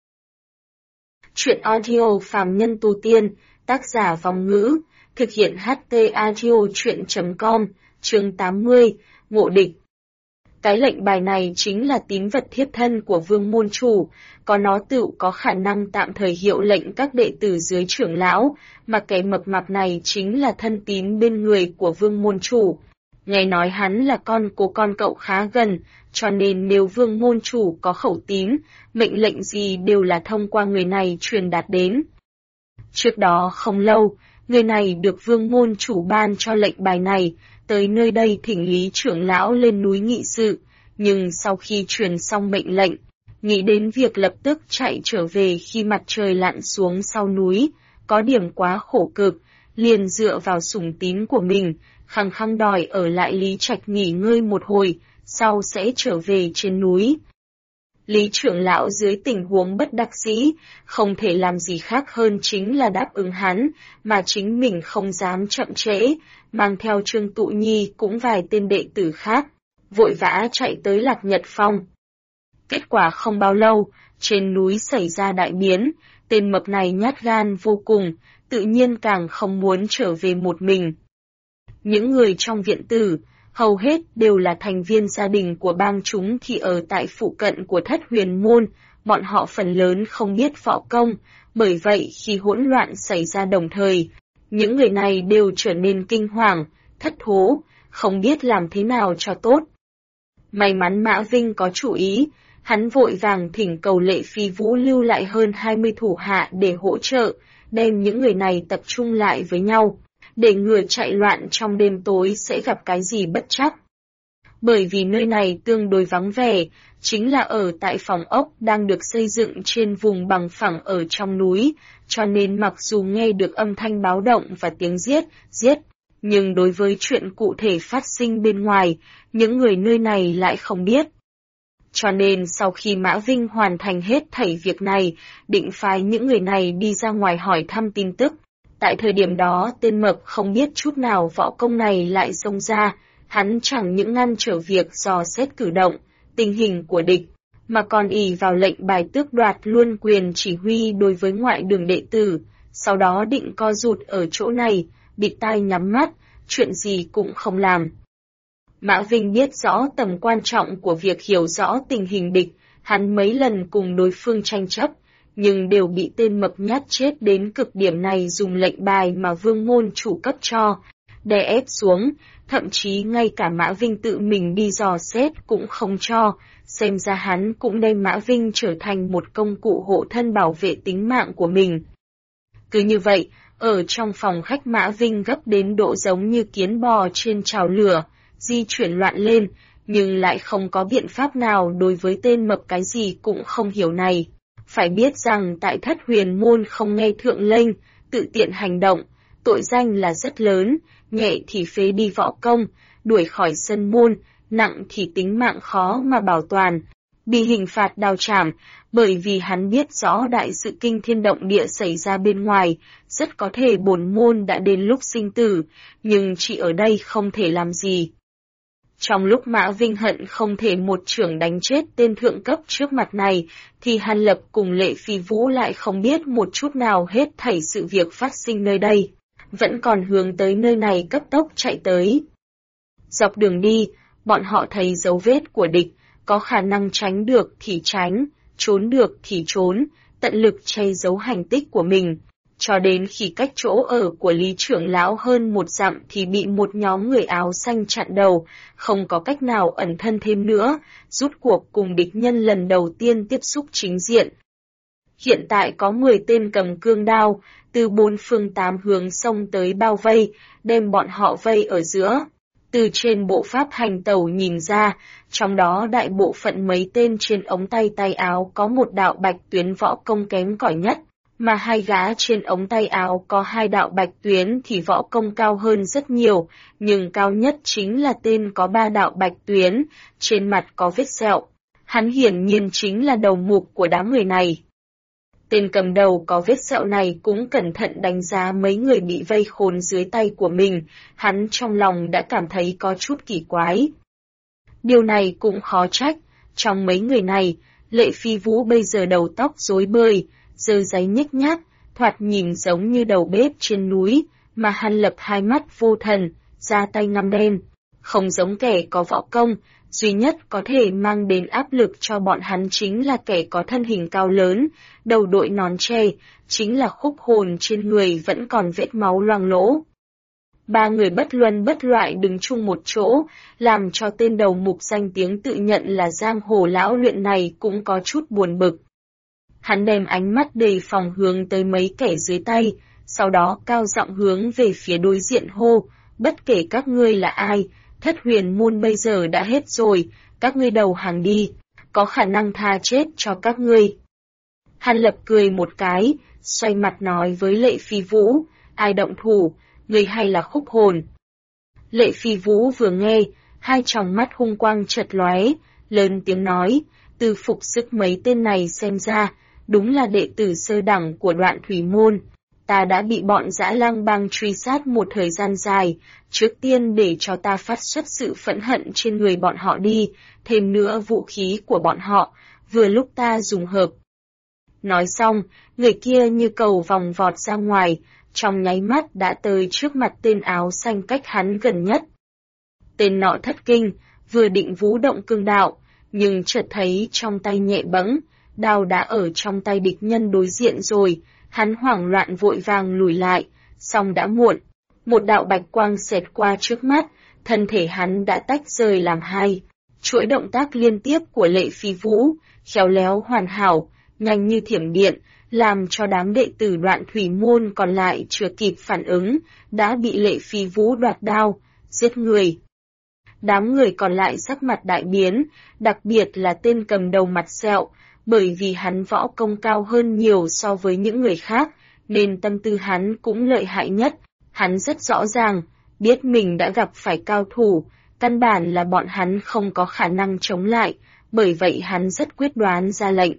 Chuyện audio phàm nhân tu tiên, tác giả Vong Ngữ, thực hiện HT Audio Chuyện.com, chương 80, Ngộ Địch. Cái lệnh bài này chính là tín vật thiếp thân của Vương môn chủ, có nó tự có khả năng tạm thời hiệu lệnh các đệ tử dưới trưởng lão, mà cái mập mạp này chính là thân tín bên người của Vương môn chủ. Nghe nói hắn là con của con cậu khá gần, cho nên nếu Vương môn chủ có khẩu tín, mệnh lệnh gì đều là thông qua người này truyền đạt đến. Trước đó không lâu, người này được Vương môn chủ ban cho lệnh bài này, tới nơi đây thỉnh Lý trưởng lão lên núi nghị sự, nhưng sau khi truyền xong mệnh lệnh, nghĩ đến việc lập tức chạy trở về khi mặt trời lặn xuống sau núi, có điểm quá khổ cực, liền dựa vào sủng tín của mình, khăng khăng đòi ở lại Lý Trạch nghỉ ngơi một hồi, sau sẽ trở về trên núi. Lý trưởng lão dưới tình huống bất đắc dĩ, không thể làm gì khác hơn chính là đáp ứng hắn, mà chính mình không dám chậm trễ, mang theo Trương Tụ Nhi cũng vài tên đệ tử khác, vội vã chạy tới Lạc Nhật Phong. Kết quả không bao lâu, trên núi xảy ra đại biến, tên mập này nhát gan vô cùng, tự nhiên càng không muốn trở về một mình. Những người trong viện tử, hầu hết đều là thành viên gia đình của bang chúng thì ở tại phụ cận của Thất Huyền Môn, bọn họ phần lớn không biết võ công, bởi vậy khi hỗn loạn xảy ra đồng thời, những người này đều trở nên kinh hoàng, thất thố, không biết làm thế nào cho tốt. May mắn Mã Vinh có chủ ý, hắn vội vàng thỉnh cầu Lệ Phi Vũ lưu lại hơn 20 thủ hạ để hỗ trợ, đem những người này tập trung lại với nhau, để ngừa chạy loạn trong đêm tối sẽ gặp cái gì bất trắc. Bởi vì nơi này tương đối vắng vẻ, chính là ở tại phòng ốc đang được xây dựng trên vùng bằng phẳng ở trong núi, cho nên mặc dù nghe được âm thanh báo động và tiếng giết, nhưng đối với chuyện cụ thể phát sinh bên ngoài, những người nơi này lại không biết. Cho nên sau khi Mã Vinh hoàn thành hết thảy việc này, định phái những người này đi ra ngoài hỏi thăm tin tức. Tại thời điểm đó tên mập không biết chút nào võ công này lại xông ra, hắn chẳng những ngăn trở việc dò xét cử động, tình hình của địch, mà còn ỷ vào lệnh bài tước đoạt luôn quyền chỉ huy đối với ngoại đường đệ tử, sau đó định co rụt ở chỗ này, bịt tai nhắm mắt, chuyện gì cũng không làm. Mã Vinh biết rõ tầm quan trọng của việc hiểu rõ tình hình địch, hắn mấy lần cùng đối phương tranh chấp, nhưng đều bị tên mập nhát chết đến cực điểm này dùng lệnh bài mà Vương môn chủ cấp cho, đè ép xuống, thậm chí ngay cả Mã Vinh tự mình đi dò xét cũng không cho, xem ra hắn cũng đem Mã Vinh trở thành một công cụ hộ thân bảo vệ tính mạng của mình. Cứ như vậy, ở trong phòng khách Mã Vinh gấp đến độ giống như kiến bò trên chảo lửa, di chuyển loạn lên, nhưng lại không có biện pháp nào đối với tên mập cái gì cũng không hiểu này. Phải biết rằng tại Thất Huyền môn không nghe thượng lệnh, tự tiện hành động, tội danh là rất lớn, nhẹ thì phế đi võ công, đuổi khỏi sân môn, nặng thì tính mạng khó mà bảo toàn, bị hình phạt đao trảm, bởi vì hắn biết rõ đại sự kinh thiên động địa xảy ra bên ngoài, rất có thể bổn môn đã đến lúc sinh tử, nhưng chỉ ở đây không thể làm gì. Trong lúc Mã Vinh hận không thể một chưởng đánh chết tên thượng cấp trước mặt này, thì Hàn Lập cùng Lệ Phi Vũ lại không biết một chút nào hết thảy sự việc phát sinh nơi đây, vẫn còn hướng tới nơi này cấp tốc chạy tới. Dọc đường đi, bọn họ thấy dấu vết của địch, có khả năng tránh được thì tránh, trốn được thì trốn, tận lực che giấu hành tích của mình. Cho đến khi cách chỗ ở của Lý trưởng lão hơn 1 dặm thì bị một nhóm người áo xanh chặn đầu, không có cách nào ẩn thân thêm nữa, rút cuộc cùng địch nhân lần đầu tiên tiếp xúc chính diện. Hiện tại có 10 tên cầm cương đao, từ 4 phương 8 hướng xông tới bao vây, đem bọn họ vây ở giữa. Từ trên bộ pháp hành tẩu nhìn ra, trong đó đại bộ phận mấy tên trên ống tay áo có một đạo bạch tuyến võ công kém cỏi nhất, mà 2 gã trên ống tay áo có 2 đạo bạch tuyến thì võ công cao hơn rất nhiều, nhưng cao nhất chính là tên có 3 đạo bạch tuyến, trên mặt có vết sẹo. Hắn hiển nhiên chính là đầu mục của đám người này. Tên cầm đầu có vết sẹo này cũng cẩn thận đánh giá mấy người bị vây khốn dưới tay của mình, hắn trong lòng đã cảm thấy có chút kỳ quái. Điều này cũng khó trách, trong mấy người này, Lệ Phi Vũ bây giờ đầu tóc rối bời, dơ giấy nhếch nhác, thoạt nhìn giống như đầu bếp trên núi, mà Hàn Lập hai mắt vô thần, da tay ngăm đen, không giống kẻ có võ công, duy nhất có thể mang đến áp lực cho bọn hắn chính là kẻ có thân hình cao lớn, đầu đội nón tre, chính là Khúc Hồn trên người vẫn còn vết máu loang lỗ. 3 người bất luân bất loại đứng chung một chỗ, làm cho tên đầu mục danh tiếng tự nhận là giang hồ lão luyện này cũng có chút buồn bực. Hắn đem ánh mắt đề phòng hướng tới mấy kẻ dưới tay, sau đó cao giọng hướng về phía đối diện hô, bất kể các ngươi là ai, Thất Huyền môn bây giờ đã hết rồi, các ngươi đầu hàng đi, có khả năng tha chết cho các ngươi. Hàn Lập cười một cái, xoay mặt nói với Lệ Phi Vũ, ai động thủ, người hay là Khúc Hồn. Lệ Phi Vũ vừa nghe, 2 tròng mắt hung quang chợt lóe, lớn tiếng nói, từ phục sức mấy tên này xem ra, đúng là đệ tử sơ đẳng của Đoạn Thủy môn. Ta đã bị bọn dã lang bang truy sát một thời gian dài, trước tiên để cho ta phát xuất sự phẫn hận trên người bọn họ đi, thêm nữa vũ khí của bọn họ, vừa lúc ta dùng hợp. Nói xong, người kia như cầu vòng vọt ra ngoài, trong nháy mắt đã tới trước mặt tên áo xanh cách hắn gần nhất. Tên nọ thất kinh, vừa định vũ động cương đạo, nhưng chợt thấy trong tay nhẹ bẫng, đao đã ở trong tay địch nhân đối diện rồi, hắn hoảng loạn vội vàng lùi lại, song đã muộn. Một đạo bạch quang xẹt qua trước mắt, thân thể hắn đã tách rời làm hai. Chuỗi động tác liên tiếp của Lệ Phi Vũ, khéo léo hoàn hảo, nhanh như thiểm điện, làm cho đám đệ tử Đoạn Thủy môn còn lại chưa kịp phản ứng, đã bị Lệ Phi Vũ đoạt đao, giết người. Đám người còn lại sắc mặt đại biến, đặc biệt là tên cầm đầu mặt sẹo, bởi vì hắn võ công cao hơn nhiều so với những người khác, nên tâm tư hắn cũng lợi hại nhất. Hắn rất rõ ràng, biết mình đã gặp phải cao thủ, căn bản là bọn hắn không có khả năng chống lại, bởi vậy hắn rất quyết đoán ra lệnh.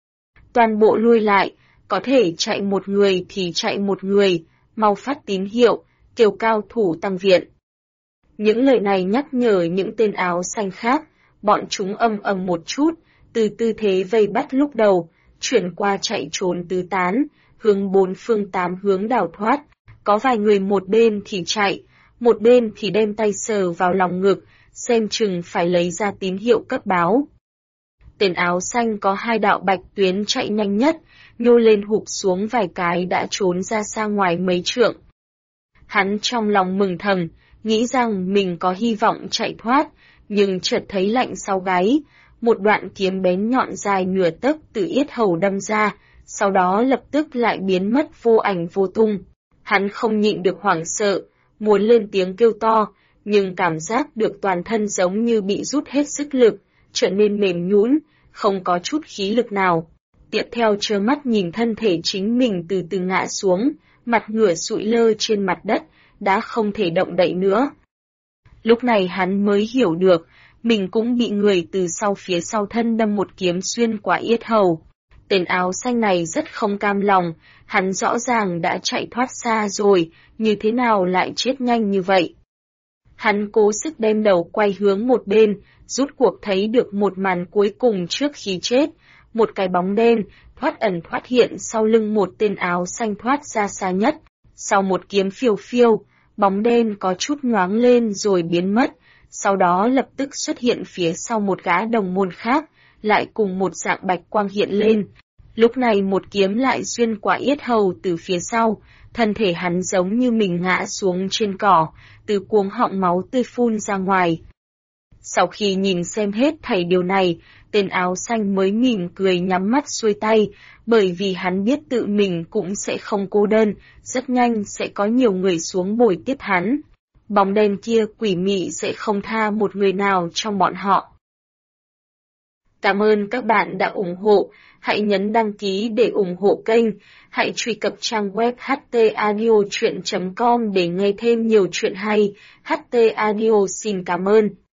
Toàn bộ lui lại, có thể chạy một người thì chạy một người, mau phát tín hiệu, kêu cao thủ tăng viện. Những lời này nhắc nhở những tên áo xanh khác, bọn chúng âm ầm một chút, từ tư thế vây bắt lúc đầu, chuyển qua chạy trốn tứ tán, hướng 4 phương 8 hướng đào thoát. Có vài người một bên thì chạy, một bên thì đem tay sờ vào lòng ngực, xem chừng phải lấy ra tín hiệu cấp báo. Tên áo xanh có 2 đạo bạch tuyến chạy nhanh nhất, nhô lên hụp xuống vài cái đã trốn ra xa ngoài mấy trượng. Hắn trong lòng mừng thầm, nghĩ rằng mình có hy vọng chạy thoát, nhưng chợt thấy lạnh sau gáy, một đoạn kiếm bén nhọn dài nửa tấc từ yết hầu đâm ra, sau đó lập tức lại biến mất vô ảnh vô tung. Hắn không nhịn được hoảng sợ, muốn lên tiếng kêu to, nhưng cảm giác được toàn thân giống như bị rút hết sức lực, trở nên mềm nhũn, không có chút khí lực nào. Tiếp theo trơ mắt nhìn thân thể chính mình từ từ ngã xuống, mặt ngửa sụi lơ trên mặt đất, đã không thể động đậy nữa. Lúc này hắn mới hiểu được, mình cũng bị người từ sau phía sau thân đâm một kiếm xuyên qua yết hầu. Tên áo xanh này rất không cam lòng, hắn rõ ràng đã chạy thoát xa rồi, như thế nào lại chết nhanh như vậy? Hắn cố sức đem đầu quay hướng một bên, rút cuộc thấy được một màn cuối cùng trước khi chết, một cái bóng đen, thoát ẩn thoát hiện sau lưng một tên áo xanh thoát ra xa nhất. Sau một kiếm phiêu phiêu, bóng đen có chút nhoáng lên rồi biến mất, sau đó lập tức xuất hiện phía sau một gã đồng môn khác, lại cùng một dạng bạch quang hiện lên. Lúc này một kiếm lại xuyên qua yết hầu từ phía sau, thân thể hắn giống như mình ngã xuống trên cỏ, từ cuống họng máu tươi phun ra ngoài. Sau khi nhìn xem hết thảy điều này, tên áo xanh mới mỉm cười nhắm mắt xuôi tay, bởi vì hắn biết tự mình cũng sẽ không cô đơn, rất nhanh sẽ có nhiều người xuống bồi tiếp hắn. Bóng đen kia quỷ mị sẽ không tha một người nào trong bọn họ. Cảm ơn các bạn đã ủng hộ, hãy nhấn đăng ký để ủng hộ kênh, hãy truy cập trang web htaudio.com để nghe thêm nhiều chuyện hay. HT Audio xin cảm ơn.